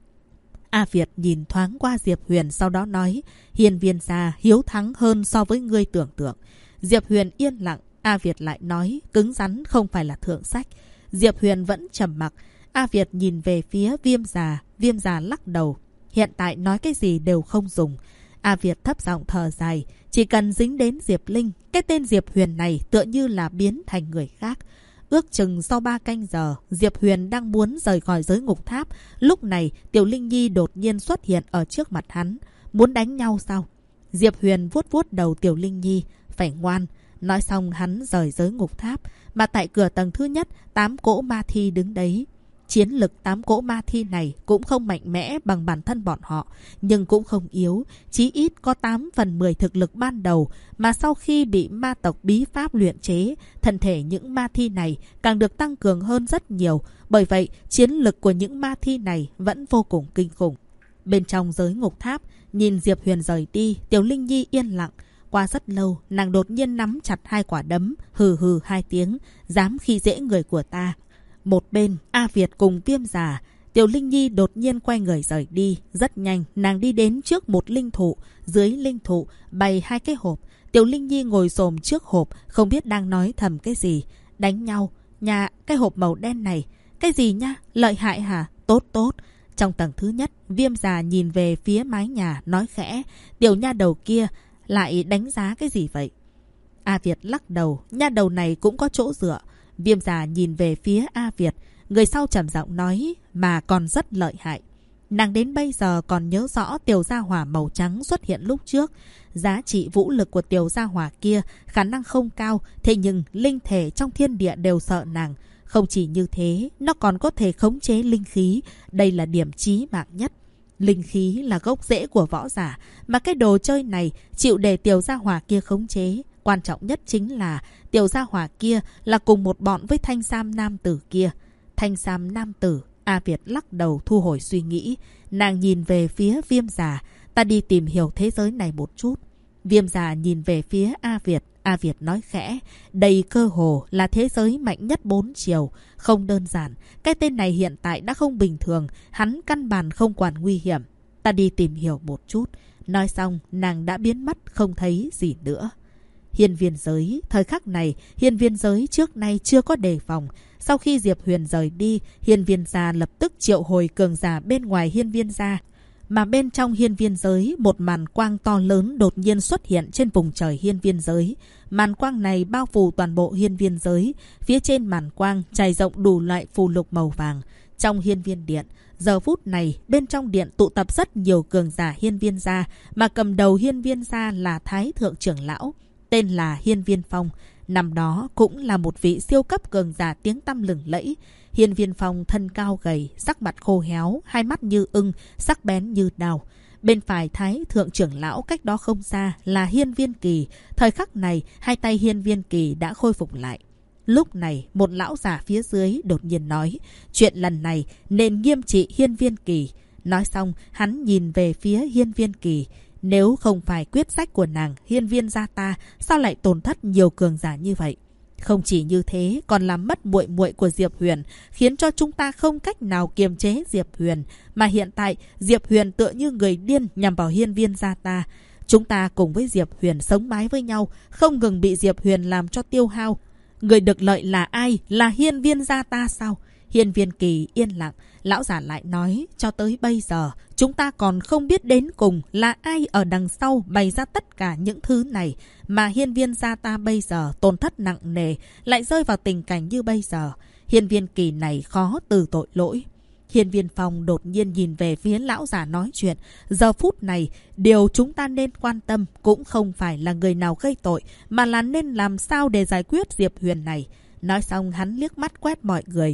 A Việt nhìn thoáng qua Diệp Huyền, sau đó nói: Hiên Viên gia hiếu thắng hơn so với ngươi tưởng tượng. Diệp Huyền yên lặng. A Việt lại nói: cứng rắn không phải là thượng sách. Diệp Huyền vẫn trầm mặc. A Việt nhìn về phía Viêm Già. Viêm Già lắc đầu. Hiện tại nói cái gì đều không dùng. A Việt thấp giọng thở dài. Chỉ cần dính đến Diệp Linh, cái tên Diệp Huyền này tựa như là biến thành người khác. Ước chừng sau 3 canh giờ, Diệp Huyền đang muốn rời khỏi giới ngục tháp. Lúc này Tiểu Linh Nhi đột nhiên xuất hiện ở trước mặt hắn. Muốn đánh nhau sao? Diệp Huyền vuốt vuốt đầu Tiểu Linh Nhi. Phải ngoan. Nói xong hắn rời giới ngục tháp. Mà tại cửa tầng thứ nhất, 8 cỗ ma thi đứng đấy. Chiến lực 8 cỗ ma thi này cũng không mạnh mẽ bằng bản thân bọn họ, nhưng cũng không yếu, chí ít có 8/10 thực lực ban đầu, mà sau khi bị ma tộc bí pháp luyện chế, thân thể những ma thi này càng được tăng cường hơn rất nhiều, bởi vậy chiến lực của những ma thi này vẫn vô cùng kinh khủng. Bên trong giới ngục tháp, nhìn Diệp Huyền rời đi, Tiểu Linh Nhi yên lặng. Qua rất lâu, nàng đột nhiên nắm chặt 2 quả đấm, hừ hừ 2 tiếng, dám khi dễ người của ta. Một bên, A Việt cùng Viêm Già. Tiểu Linh Nhi đột nhiên quay người rời đi. Rất nhanh, nàng đi đến trước một linh thụ. Dưới linh thụ, bày 2 cái hộp. Tiểu Linh Nhi ngồi xổm trước hộp, không biết đang nói thầm cái gì. Đánh nhau. Nhà, cái hộp màu đen này. Cái gì nha? Lợi hại hả? Tốt tốt. Trong tầng thứ nhất, Viêm Già nhìn về phía mái nhà, nói khẽ. Tiểu nha đầu kia lại đánh giá cái gì vậy? A Việt lắc đầu. Nha đầu này cũng có chỗ dựa. Viêm Già nhìn về phía A Việt. Người sau trầm giọng nói, mà còn rất lợi hại. Nàng đến bây giờ còn nhớ rõ tiểu gia hỏa màu trắng xuất hiện lúc trước. Giá trị vũ lực của tiểu gia hỏa kia khả năng không cao, thế nhưng linh thể trong thiên địa đều sợ nàng. Không chỉ như thế, nó còn có thể khống chế linh khí. Đây là điểm chí mạng nhất. Linh khí là gốc rễ của võ giả, mà cái đồ chơi này chịu để tiểu gia hỏa kia khống chế. Quan trọng nhất chính là tiểu gia hỏa kia là cùng một bọn với thanh sam nam tử kia. Thanh sam nam tử. A Việt lắc đầu thu hồi suy nghĩ. Nàng nhìn về phía Viêm Già. Ta đi tìm hiểu thế giới này một chút. Viêm Già nhìn về phía A Việt. A Việt nói khẽ. Đây cơ hồ là thế giới mạnh nhất 4 chiều. Không đơn giản. Cái tên này hiện tại đã không bình thường. Hắn căn bản không quản nguy hiểm. Ta đi tìm hiểu một chút. Nói xong nàng đã biến mất không thấy gì nữa. Hiên Viên giới. Thời khắc này Hiên Viên giới trước nay chưa có đề phòng. Sau khi Diệp Huyền rời đi, Hiên Viên gia lập tức triệu hồi cường giả bên ngoài Hiên Viên gia. Mà bên trong Hiên Viên giới, một màn quang to lớn đột nhiên xuất hiện trên vùng trời Hiên Viên giới. Màn quang này bao phủ toàn bộ Hiên Viên giới. Phía trên màn quang trải rộng đủ loại phù lục màu vàng. Trong Hiên Viên điện, giờ phút này bên trong điện tụ tập rất nhiều cường giả Hiên Viên gia, mà cầm đầu Hiên Viên gia là Thái thượng trưởng lão, tên là Hiên Viên Phong. Năm đó cũng là một vị siêu cấp cường giả tiếng tăm lừng lẫy. Hiên Viên Phong thân cao gầy, sắc mặt khô héo, hai mắt như ưng, sắc bén như đao. Bên phải Thái thượng trưởng lão cách đó không xa là Hiên Viên Kỳ. Thời khắc này, hai tay Hiên Viên Kỳ đã khôi phục lại. Lúc này, một lão già phía dưới đột nhiên nói, chuyện lần này nên nghiêm trị Hiên Viên Kỳ. Nói xong, hắn nhìn về phía Hiên Viên Kỳ. Nếu không phải quyết sách của nàng, Hiên Viên gia ta sao lại tổn thất nhiều cường giả như vậy? Không chỉ như thế, còn làm mất muội muội của Diệp Huyền, khiến cho chúng ta không cách nào kiềm chế Diệp Huyền. Mà hiện tại, Diệp Huyền tựa như người điên nhằm vào Hiên Viên gia ta. Chúng ta cùng với Diệp Huyền sống mái với nhau, không ngừng bị Diệp Huyền làm cho tiêu hao. Người được lợi là ai? Là Hiên Viên gia ta sao? Hiên Viên Kỳ yên lặng. Lão giả lại nói, cho tới bây giờ chúng ta còn không biết đến cùng là ai ở đằng sau bày ra tất cả những thứ này, mà Hiên Viên gia ta bây giờ tổn thất nặng nề, lại rơi vào tình cảnh như bây giờ. Hiên Viên Kỳ này khó từ tội lỗi. Hiên Viên Phong đột nhiên nhìn về phía lão giả nói chuyện. Giờ phút này, điều chúng ta nên quan tâm cũng không phải là người nào gây tội, mà là nên làm sao để giải quyết Diệp Huyền này. Nói xong hắn liếc mắt quét mọi người.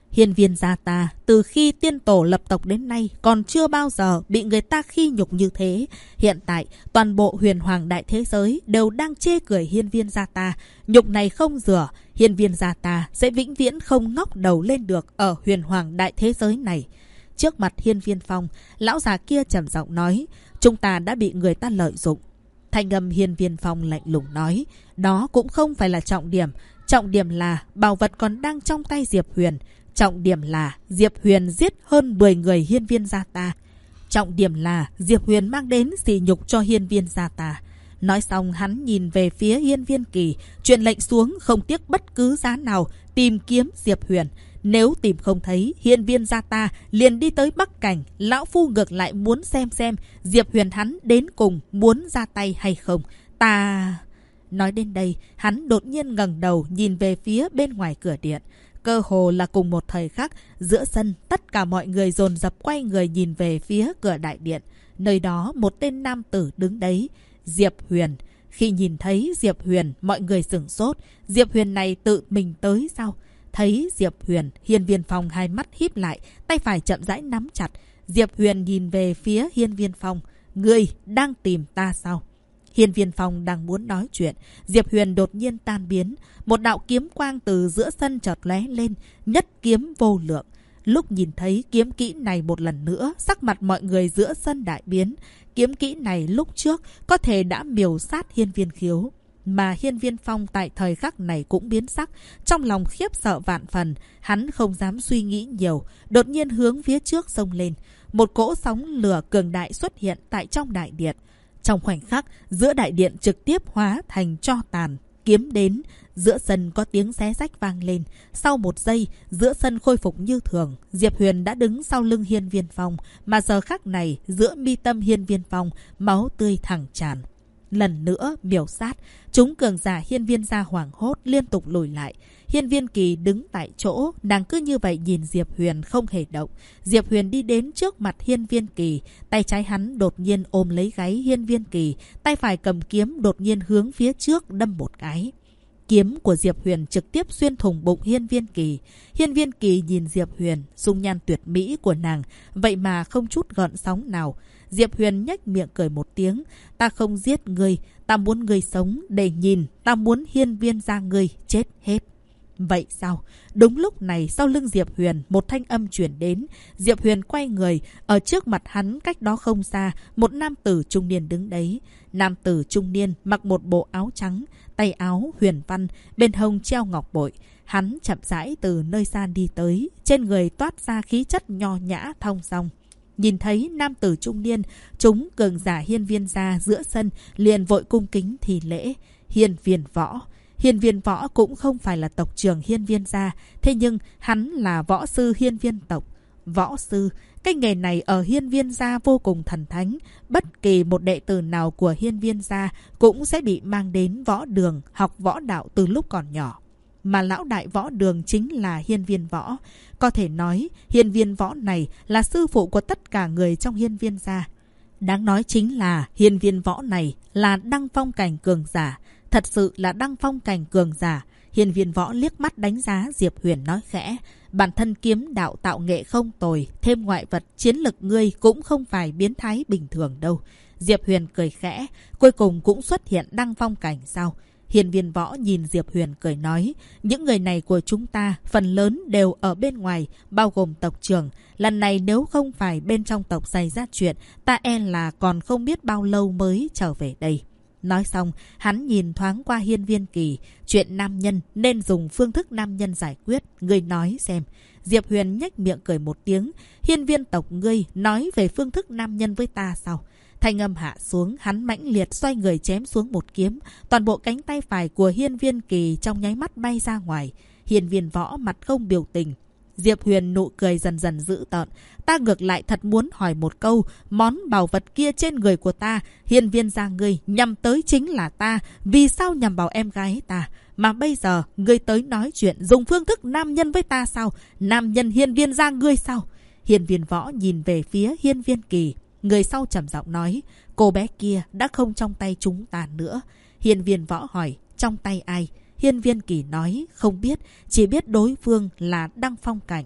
Hiên viên gia ta từ khi tiên tổ lập tộc đến nay còn chưa bao giờ bị người ta khi nhục như thế. Hiện tại toàn bộ huyền hoàng đại thế giới đều đang chê cười hiên viên gia ta. Nhục này không rửa, hiên viên gia ta sẽ vĩnh viễn không ngóc đầu lên được ở huyền hoàng đại thế giới này. Trước mặt Hiên Viên Phong, lão già kia trầm giọng nói, chúng ta đã bị người ta lợi dụng. Thanh âm Hiên Viên Phong lạnh lùng nói, đó cũng không phải là trọng điểm. Trọng điểm là bảo vật còn đang trong tay Diệp Huyền. Trọng điểm là Diệp Huyền giết hơn 10 người hiên viên gia ta. Trọng điểm là Diệp Huyền mang đến sỉ nhục cho hiên viên gia ta. Nói xong hắn nhìn về phía Hiên Viên Kỳ, truyền lệnh xuống không tiếc bất cứ giá nào tìm kiếm Diệp Huyền. Nếu tìm không thấy hiên viên gia ta liền đi tới Bắc Cảnh. Lão Phu ngược lại muốn xem Diệp Huyền hắn đến cùng muốn ra tay hay không. Ta... Nói đến đây, hắn đột nhiên ngẩng đầu nhìn về phía bên ngoài cửa điện. Cơ hồ là cùng một thời khắc, giữa sân tất cả mọi người dồn dập quay người nhìn về phía cửa đại điện. Nơi đó một tên nam tử đứng đấy, Diệp Huyền. Khi nhìn thấy Diệp Huyền, mọi người sửng sốt. Diệp Huyền này tự mình tới sao? Thấy Diệp Huyền, Hiên Viên Phong hai mắt híp lại, tay phải chậm rãi nắm chặt. Diệp Huyền nhìn về phía Hiên Viên Phong. Ngươi đang tìm ta sao? Hiên Viên Phong đang muốn nói chuyện, Diệp Huyền đột nhiên tan biến. Một đạo kiếm quang từ giữa sân chợt lóe lên, nhất kiếm vô lượng. Lúc nhìn thấy kiếm kỹ này một lần nữa, sắc mặt mọi người giữa sân đại biến. Kiếm kỹ này lúc trước có thể đã miểu sát Hiên Viên Khiếu. Mà Hiên Viên Phong tại thời khắc này cũng biến sắc, trong lòng khiếp sợ vạn phần. Hắn không dám suy nghĩ nhiều, đột nhiên hướng phía trước xông lên. Một cỗ sóng lửa cường đại xuất hiện tại trong đại điện. Trong khoảnh khắc, giữa đại điện trực tiếp hóa thành tro tàn. Kiếm đến, giữa sân có tiếng xé rách vang lên. Sau một giây, giữa sân khôi phục như thường. Diệp Huyền đã đứng sau lưng Hiên Viên Phong, mà giờ khắc này, giữa mi tâm Hiên Viên Phong, máu tươi thẳng tràn. Lần nữa miểu sát, chúng cường giả hiên viên gia hoảng hốt liên tục lùi lại. Hiên Viên Kỳ đứng tại chỗ, nàng cứ như vậy nhìn Diệp Huyền không hề động. Diệp Huyền đi đến trước mặt Hiên Viên Kỳ, tay trái hắn đột nhiên ôm lấy gáy Hiên Viên Kỳ, tay phải cầm kiếm đột nhiên hướng phía trước đâm một cái. Kiếm của Diệp Huyền trực tiếp xuyên thủng bụng Hiên Viên Kỳ. Hiên Viên Kỳ nhìn Diệp Huyền, dung nhan tuyệt mỹ của nàng, vậy mà không chút gợn sóng nào. Diệp Huyền nhếch miệng cười một tiếng, ta không giết ngươi, ta muốn ngươi sống để nhìn, ta muốn hiên viên gia ngươi chết hết. Vậy sao? Đúng lúc này sau lưng Diệp Huyền một thanh âm chuyển đến. Diệp Huyền quay người, ở trước mặt hắn cách đó không xa, một nam tử trung niên đứng đấy. Nam tử trung niên mặc một bộ áo trắng, tay áo huyền văn, bên hông treo ngọc bội. Hắn chậm rãi từ nơi xa đi tới, trên người toát ra khí chất nho nhã thong dong. Nhìn thấy nam tử trung niên, chúng cường giả hiên viên gia giữa sân liền vội cung kính thì lễ. Hiên viên võ. Hiên viên võ cũng không phải là tộc trưởng hiên viên gia, thế nhưng hắn là võ sư hiên viên tộc. Võ sư, cái nghề này ở hiên viên gia vô cùng thần thánh. Bất kỳ một đệ tử nào của hiên viên gia cũng sẽ bị mang đến võ đường học võ đạo từ lúc còn nhỏ. Mà lão đại võ đường chính là hiên viên võ. Có thể nói hiên viên võ này là sư phụ của tất cả người trong hiên viên gia. Đáng nói chính là hiên viên võ này là đăng phong cảnh cường giả. Thật sự là đăng phong cảnh cường giả. Hiên viên võ liếc mắt đánh giá Diệp Huyền nói khẽ. Bản thân kiếm đạo tạo nghệ không tồi, thêm ngoại vật chiến lực ngươi cũng không phải biến thái bình thường đâu. Diệp Huyền cười khẽ, cuối cùng cũng xuất hiện đăng phong cảnh sao? Hiên viên võ nhìn Diệp Huyền cười nói, những người này của chúng ta phần lớn đều ở bên ngoài, bao gồm tộc trưởng. Lần này nếu không phải bên trong tộc xảy ra chuyện, ta e là còn không biết bao lâu mới trở về đây. Nói xong, hắn nhìn thoáng qua Hiên Viên Kỳ. Chuyện nam nhân nên dùng phương thức nam nhân giải quyết, ngươi nói xem. Diệp Huyền nhếch miệng cười một tiếng. Hiên viên tộc ngươi nói về phương thức nam nhân với ta sao? Thanh âm hạ xuống, hắn mãnh liệt xoay người chém xuống một kiếm. Toàn bộ cánh tay phải của Hiên Viên Kỳ trong nháy mắt bay ra ngoài. Hiên viên võ mặt không biểu tình. Diệp Huyền nụ cười dần dần dữ tợn. Ta ngược lại thật muốn hỏi một câu, món bảo vật kia trên người của ta, hiên viên gia ngươi nhằm tới chính là ta, vì sao nhằm vào em gái ta? Mà bây giờ ngươi tới nói chuyện dùng phương thức nam nhân với ta sao? Nam nhân hiên viên gia ngươi sao? Hiên viên võ nhìn về phía Hiên Viên Kỳ. Người sau trầm giọng nói, cô bé kia đã không trong tay chúng ta nữa. Hiên viên võ hỏi, trong tay ai? Hiên Viên Kỳ nói, không biết, chỉ biết đối phương là đăng phong cảnh.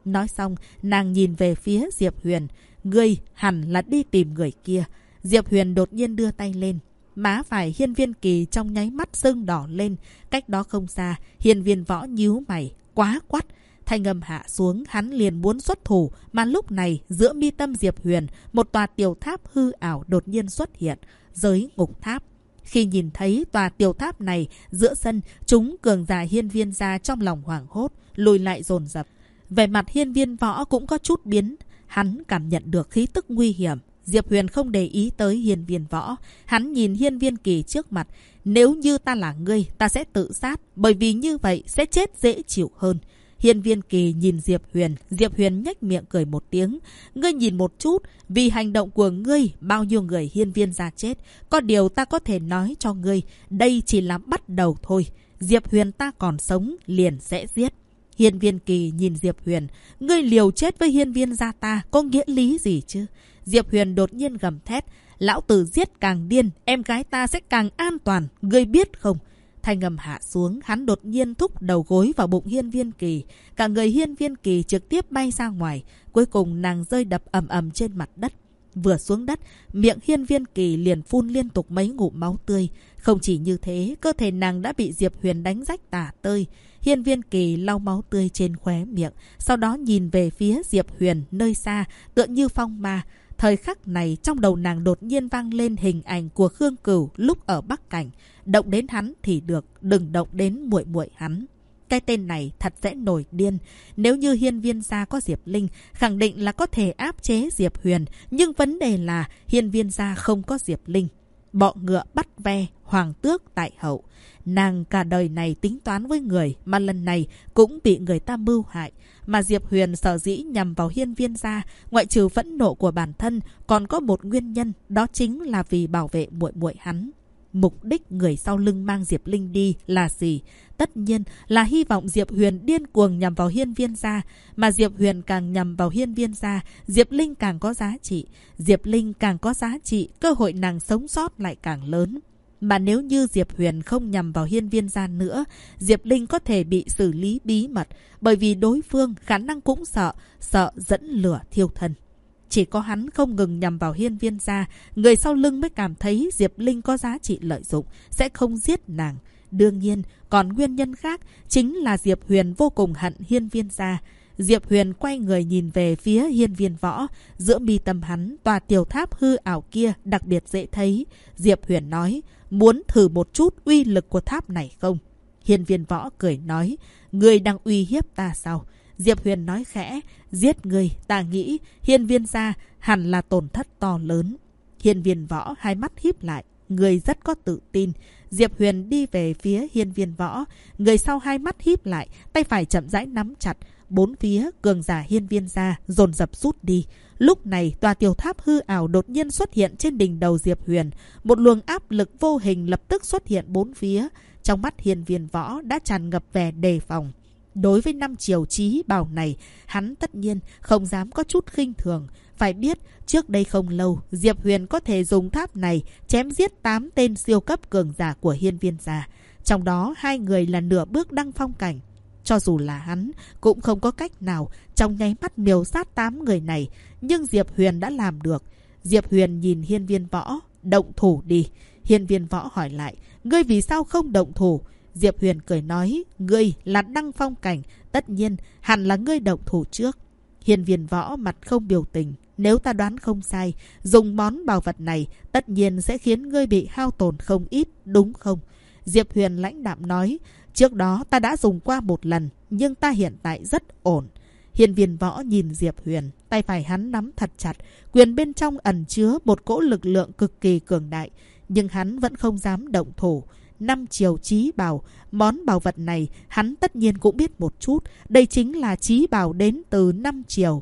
Nói xong, nàng nhìn về phía Diệp Huyền. Ngươi hẳn là đi tìm người kia. Diệp Huyền đột nhiên đưa tay lên. Má phải Hiên Viên Kỳ trong nháy mắt sưng đỏ lên. Cách đó không xa, Hiên Viên Võ nhíu mày, quá quắt. Thanh âm hạ xuống, hắn liền muốn xuất thủ, mà lúc này giữa mi tâm Diệp Huyền, một tòa tiểu tháp hư ảo đột nhiên xuất hiện, Giới Ngục Tháp. Khi nhìn thấy tòa tiểu tháp này giữa sân, chúng cường giả Hiên Viên gia trong lòng hoảng hốt, lùi lại dồn dập. Về mặt Hiên Viên Võ cũng có chút biến, hắn cảm nhận được khí tức nguy hiểm. Diệp Huyền không để ý tới Hiên Viên Võ, hắn nhìn Hiên Viên Kỳ trước mặt. Nếu như ta là ngươi, ta sẽ tự sát, bởi vì như vậy sẽ chết dễ chịu hơn. Hiên Viên Kỳ nhìn Diệp Huyền nhếch miệng cười một tiếng. Ngươi nhìn một chút, vì hành động của ngươi, bao nhiêu người Hiên Viên gia chết. Có điều ta có thể nói cho ngươi, đây chỉ là bắt đầu thôi. Diệp Huyền ta còn sống, liền sẽ giết. Hiên Viên Kỳ nhìn Diệp Huyền. Ngươi liều chết với Hiên Viên gia ta, có nghĩa lý gì chứ? Diệp Huyền đột nhiên gầm thét. Lão tử giết càng điên, em gái ta sẽ càng an toàn, ngươi biết không? Thanh âm hạ xuống, hắn đột nhiên thúc đầu gối vào bụng Hiên Viên Kỳ. Cả người Hiên Viên Kỳ trực tiếp bay ra ngoài. Cuối cùng nàng rơi đập ầm ầm trên mặt đất. Vừa xuống đất, miệng Hiên Viên Kỳ liền phun liên tục mấy ngụm máu tươi. Không chỉ như thế, cơ thể nàng đã bị Diệp Huyền đánh rách tả tơi. Hiên Viên Kỳ lau máu tươi trên khóe miệng, sau đó nhìn về phía Diệp Huyền nơi xa, tựa như phong ma. Thời khắc này trong đầu nàng đột nhiên vang lên hình ảnh của Khương Cửu lúc ở Bắc Cảnh. Động đến hắn thì được, đừng động đến muội muội hắn. Cái tên này thật sẽ nổi điên. Nếu như Hiên Viên gia có Diệp Linh, khẳng định là có thể áp chế Diệp Huyền. Nhưng vấn đề là Hiên Viên gia không có Diệp Linh. Bọ ngựa bắt ve, hoàng tước tại hậu. Nàng cả đời này tính toán với người, mà lần này cũng bị người ta mưu hại. Mà Diệp Huyền sở dĩ nhằm vào Hiên Viên gia, ngoại trừ phẫn nộ của bản thân, còn có một nguyên nhân, đó chính là vì bảo vệ muội muội hắn. Mục đích người sau lưng mang Diệp Linh đi là gì? Tất nhiên là hy vọng Diệp Huyền điên cuồng nhằm vào Hiên Viên gia. Mà Diệp Huyền càng nhằm vào Hiên Viên gia, Diệp Linh càng có giá trị. Diệp Linh càng có giá trị, cơ hội nàng sống sót lại càng lớn. Mà nếu như Diệp Huyền không nhằm vào Hiên Viên gia nữa, Diệp Linh có thể bị xử lý bí mật. Bởi vì đối phương khả năng cũng sợ dẫn lửa thiêu thân. Chỉ có hắn không ngừng nhằm vào Hiên Viên gia, người sau lưng mới cảm thấy Diệp Linh có giá trị lợi dụng, sẽ không giết nàng. Đương nhiên, còn nguyên nhân khác chính là Diệp Huyền vô cùng hận Hiên Viên gia. Diệp Huyền quay người nhìn về phía Hiên Viên Võ, giữa mi tâm hắn, tòa tiểu tháp hư ảo kia đặc biệt dễ thấy. Diệp Huyền nói, muốn thử một chút uy lực của tháp này không? Hiên Viên Võ cười nói, ngươi đang uy hiếp ta sao? Diệp Huyền nói khẽ, giết người, ta nghĩ Hiên Viên gia hẳn là tổn thất to lớn. Hiên Viên Võ hai mắt híp lại, người rất có tự tin. Diệp Huyền đi về phía Hiên Viên Võ, người sau hai mắt híp lại, tay phải chậm rãi nắm chặt. Bốn phía cường giả Hiên Viên gia dồn dập rút đi. Lúc này tòa tiểu tháp hư ảo đột nhiên xuất hiện trên đỉnh đầu Diệp Huyền. Một luồng áp lực vô hình lập tức xuất hiện bốn phía. Trong mắt Hiên Viên Võ đã tràn ngập vẻ đề phòng. Đối với 5 triều chí bảo này, hắn tất nhiên không dám có chút khinh thường. Phải biết, trước đây không lâu, Diệp Huyền có thể dùng tháp này chém giết 8 tên siêu cấp cường giả của Hiên Viên gia. Trong đó 2 người là nửa bước đăng phong cảnh. Cho dù là hắn, cũng không có cách nào trong nháy mắt miểu sát 8 người này. Nhưng Diệp Huyền đã làm được. Diệp Huyền nhìn Hiên Viên Võ, động thủ đi. Hiên Viên Võ hỏi lại, ngươi vì sao không động thủ? Diệp Huyền cười nói, ngươi là đăng phong cảnh, tất nhiên hẳn là ngươi động thủ trước. Hiên Viên Võ mặt không biểu tình, nếu ta đoán không sai, dùng món bảo vật này tất nhiên sẽ khiến ngươi bị hao tổn không ít, đúng không? Diệp Huyền lãnh đạm nói, trước đó ta đã dùng qua một lần, nhưng ta hiện tại rất ổn. Hiên Viên Võ nhìn Diệp Huyền, tay phải hắn nắm thật chặt, quyền bên trong ẩn chứa một cỗ lực lượng cực kỳ cường đại, nhưng hắn vẫn không dám động thủ. 5 triều chí bảo, món bảo vật này hắn tất nhiên cũng biết một chút, đây chính là chí bảo đến từ 5 triều.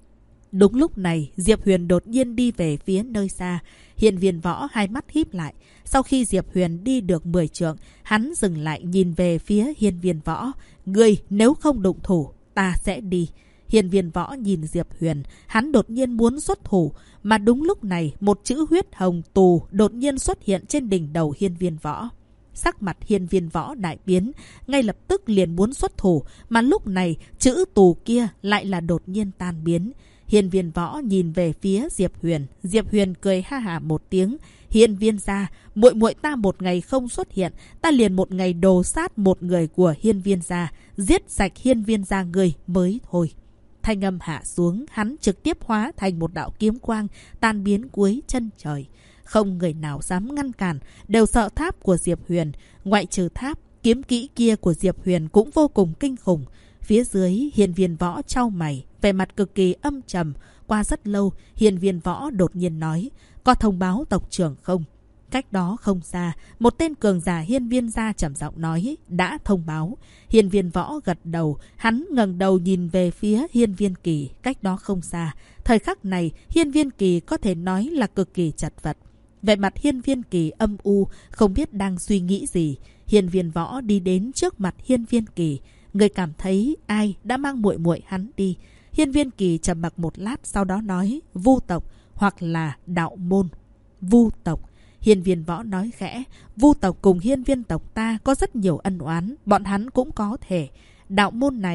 Đúng lúc này, Diệp Huyền đột nhiên đi về phía nơi xa. Hiên Viên Võ hai mắt híp lại. Sau khi Diệp Huyền đi được 10 trượng, hắn dừng lại nhìn về phía Hiên Viên Võ. Ngươi nếu không động thủ, ta sẽ đi. Hiên Viên Võ nhìn Diệp Huyền, hắn đột nhiên muốn xuất thủ. Mà đúng lúc này, một chữ huyết hồng tù đột nhiên xuất hiện trên đỉnh đầu Hiên Viên Võ. Sắc mặt Hiên Viên Võ đại biến, ngay lập tức liền muốn xuất thủ, mà lúc này chữ tù kia lại là đột nhiên tan biến. Hiên Viên Võ nhìn về phía Diệp Huyền. Diệp Huyền cười ha hả một tiếng. Hiên Viên gia, muội muội ta một ngày không xuất hiện, ta liền một ngày đồ sát một người của Hiên Viên gia, giết sạch Hiên Viên gia người mới thôi. Thanh âm hạ xuống, hắn trực tiếp hóa thành một đạo kiếm quang, tan biến cuối chân trời. Không người nào dám ngăn cản, đều sợ tháp của Diệp Huyền. Ngoại trừ tháp, kiếm kỹ kia của Diệp Huyền cũng vô cùng kinh khủng. Phía dưới, Hiên Viên Võ chau mày, vẻ mặt cực kỳ âm trầm. Qua rất lâu, Hiên Viên Võ đột nhiên nói, có thông báo tộc trưởng không? Cách đó không xa, một tên cường giả Hiên Viên gia trầm giọng nói, đã thông báo. Hiên Viên Võ gật đầu, hắn ngẩng đầu nhìn về phía Hiên Viên Kỳ, cách đó không xa. Thời khắc này, Hiên Viên Kỳ có thể nói là cực kỳ chật vật. Vẻ mặt Hiên Viên Kỳ âm u, không biết đang suy nghĩ gì. Hiên Viên Võ đi đến trước mặt Hiên Viên Kỳ. Người cảm thấy ai đã mang muội muội hắn đi? Hiên Viên Kỳ trầm mặc một lát, sau đó nói, Vu tộc hoặc là đạo môn. Vu tộc. Hiên Viên Võ nói khẽ, Vu tộc cùng Hiên Viên tộc ta có rất nhiều ân oán, bọn hắn cũng có thể. Đạo môn này...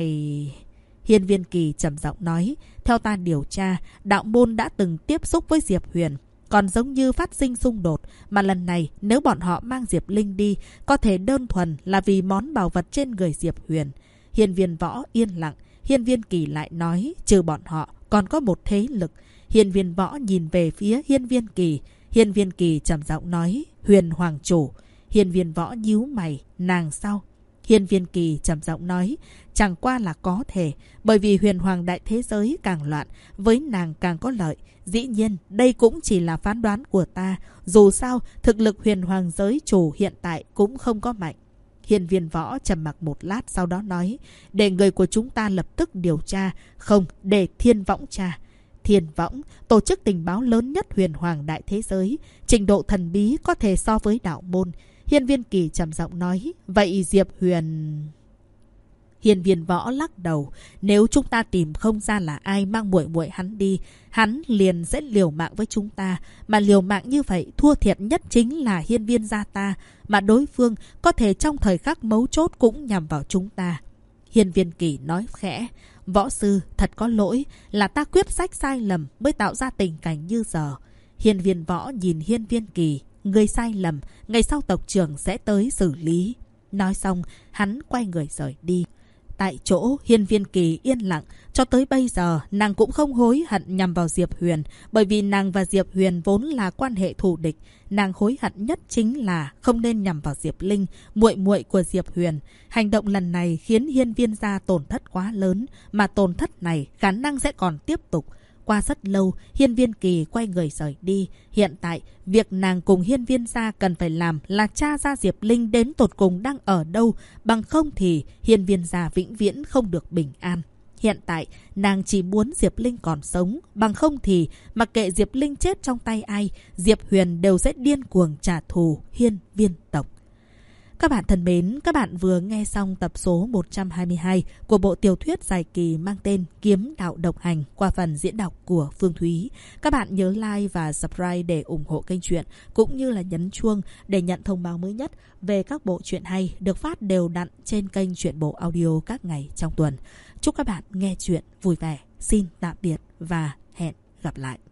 Hiên Viên Kỳ trầm giọng nói, theo ta điều tra, đạo môn đã từng tiếp xúc với Diệp Huyền, còn giống như phát sinh xung đột, mà lần này nếu bọn họ mang Diệp Linh đi, có thể đơn thuần là vì món bảo vật trên người Diệp Huyền. Hiên Viên Võ yên lặng, Hiên Viên Kỳ lại nói, trừ bọn họ, còn có một thế lực. Hiên Viên Võ nhìn về phía Hiên Viên Kỳ. Hiên Viên Kỳ trầm giọng nói, Huyền Hoàng Chủ. Hiên Viên Võ nhíu mày, nàng sao? Hiên Viên Kỳ trầm giọng nói, chẳng qua là có thể, bởi vì Huyền Hoàng đại thế giới càng loạn, với nàng càng có lợi. Dĩ nhiên, đây cũng chỉ là phán đoán của ta. Dù sao, thực lực Huyền Hoàng giới chủ hiện tại cũng không có mạnh. Hiên Viên Võ trầm mặc một lát, sau đó nói, để người của chúng ta lập tức điều tra. Không, để Thiên Võng tra. Thiên Võng, tổ chức tình báo lớn nhất Huyền Hoàng đại thế giới, trình độ thần bí có thể so với đạo môn. Hiên Viên Kỳ trầm giọng nói, vậy Diệp Huyền... Hiên Viên Võ lắc đầu, nếu chúng ta tìm không ra là ai mang muội muội hắn đi, hắn liền sẽ liều mạng với chúng ta, mà liều mạng như vậy thua thiệt nhất chính là Hiên Viên gia ta, mà đối phương có thể trong thời khắc mấu chốt cũng nhằm vào chúng ta. Hiên Viên Kỳ nói khẽ, Võ sư, thật có lỗi, là ta quyết sách sai lầm mới tạo ra tình cảnh như giờ. Hiên Viên Võ nhìn Hiên Viên Kỳ, người sai lầm, ngày sau tộc trưởng sẽ tới xử lý. Nói xong, hắn quay người rời đi. Tại chỗ, Hiên Viên Kỳ yên lặng. Cho tới bây giờ, nàng cũng không hối hận nhằm vào Diệp Huyền, bởi vì nàng và Diệp Huyền vốn là quan hệ thù địch. Nàng hối hận nhất chính là không nên nhằm vào Diệp Linh, muội muội của Diệp Huyền. Hành động lần này khiến Hiên Viên gia tổn thất quá lớn, mà tổn thất này khả năng sẽ còn tiếp tục. Qua rất lâu, Hiên Viên Kỳ quay người rời đi. Hiện tại, việc nàng cùng Hiên Viên gia cần phải làm là tra ra Diệp Linh đến tột cùng đang ở đâu, bằng không thì Hiên Viên gia vĩnh viễn không được bình an. Hiện tại, nàng chỉ muốn Diệp Linh còn sống, bằng không thì mặc kệ Diệp Linh chết trong tay ai, Diệp Huyền đều sẽ điên cuồng trả thù Hiên Viên tộc. Các bạn thân mến, các bạn vừa nghe xong tập số 122 của bộ tiểu thuyết dài kỳ mang tên Kiếm Đạo Độc Hành qua phần diễn đọc của Phương Thúy. Các bạn nhớ like và subscribe để ủng hộ kênh truyện, cũng như là nhấn chuông để nhận thông báo mới nhất về các bộ truyện hay được phát đều đặn trên kênh Truyện Bộ Audio các ngày trong tuần. Chúc các bạn nghe truyện vui vẻ. Xin tạm biệt và hẹn gặp lại.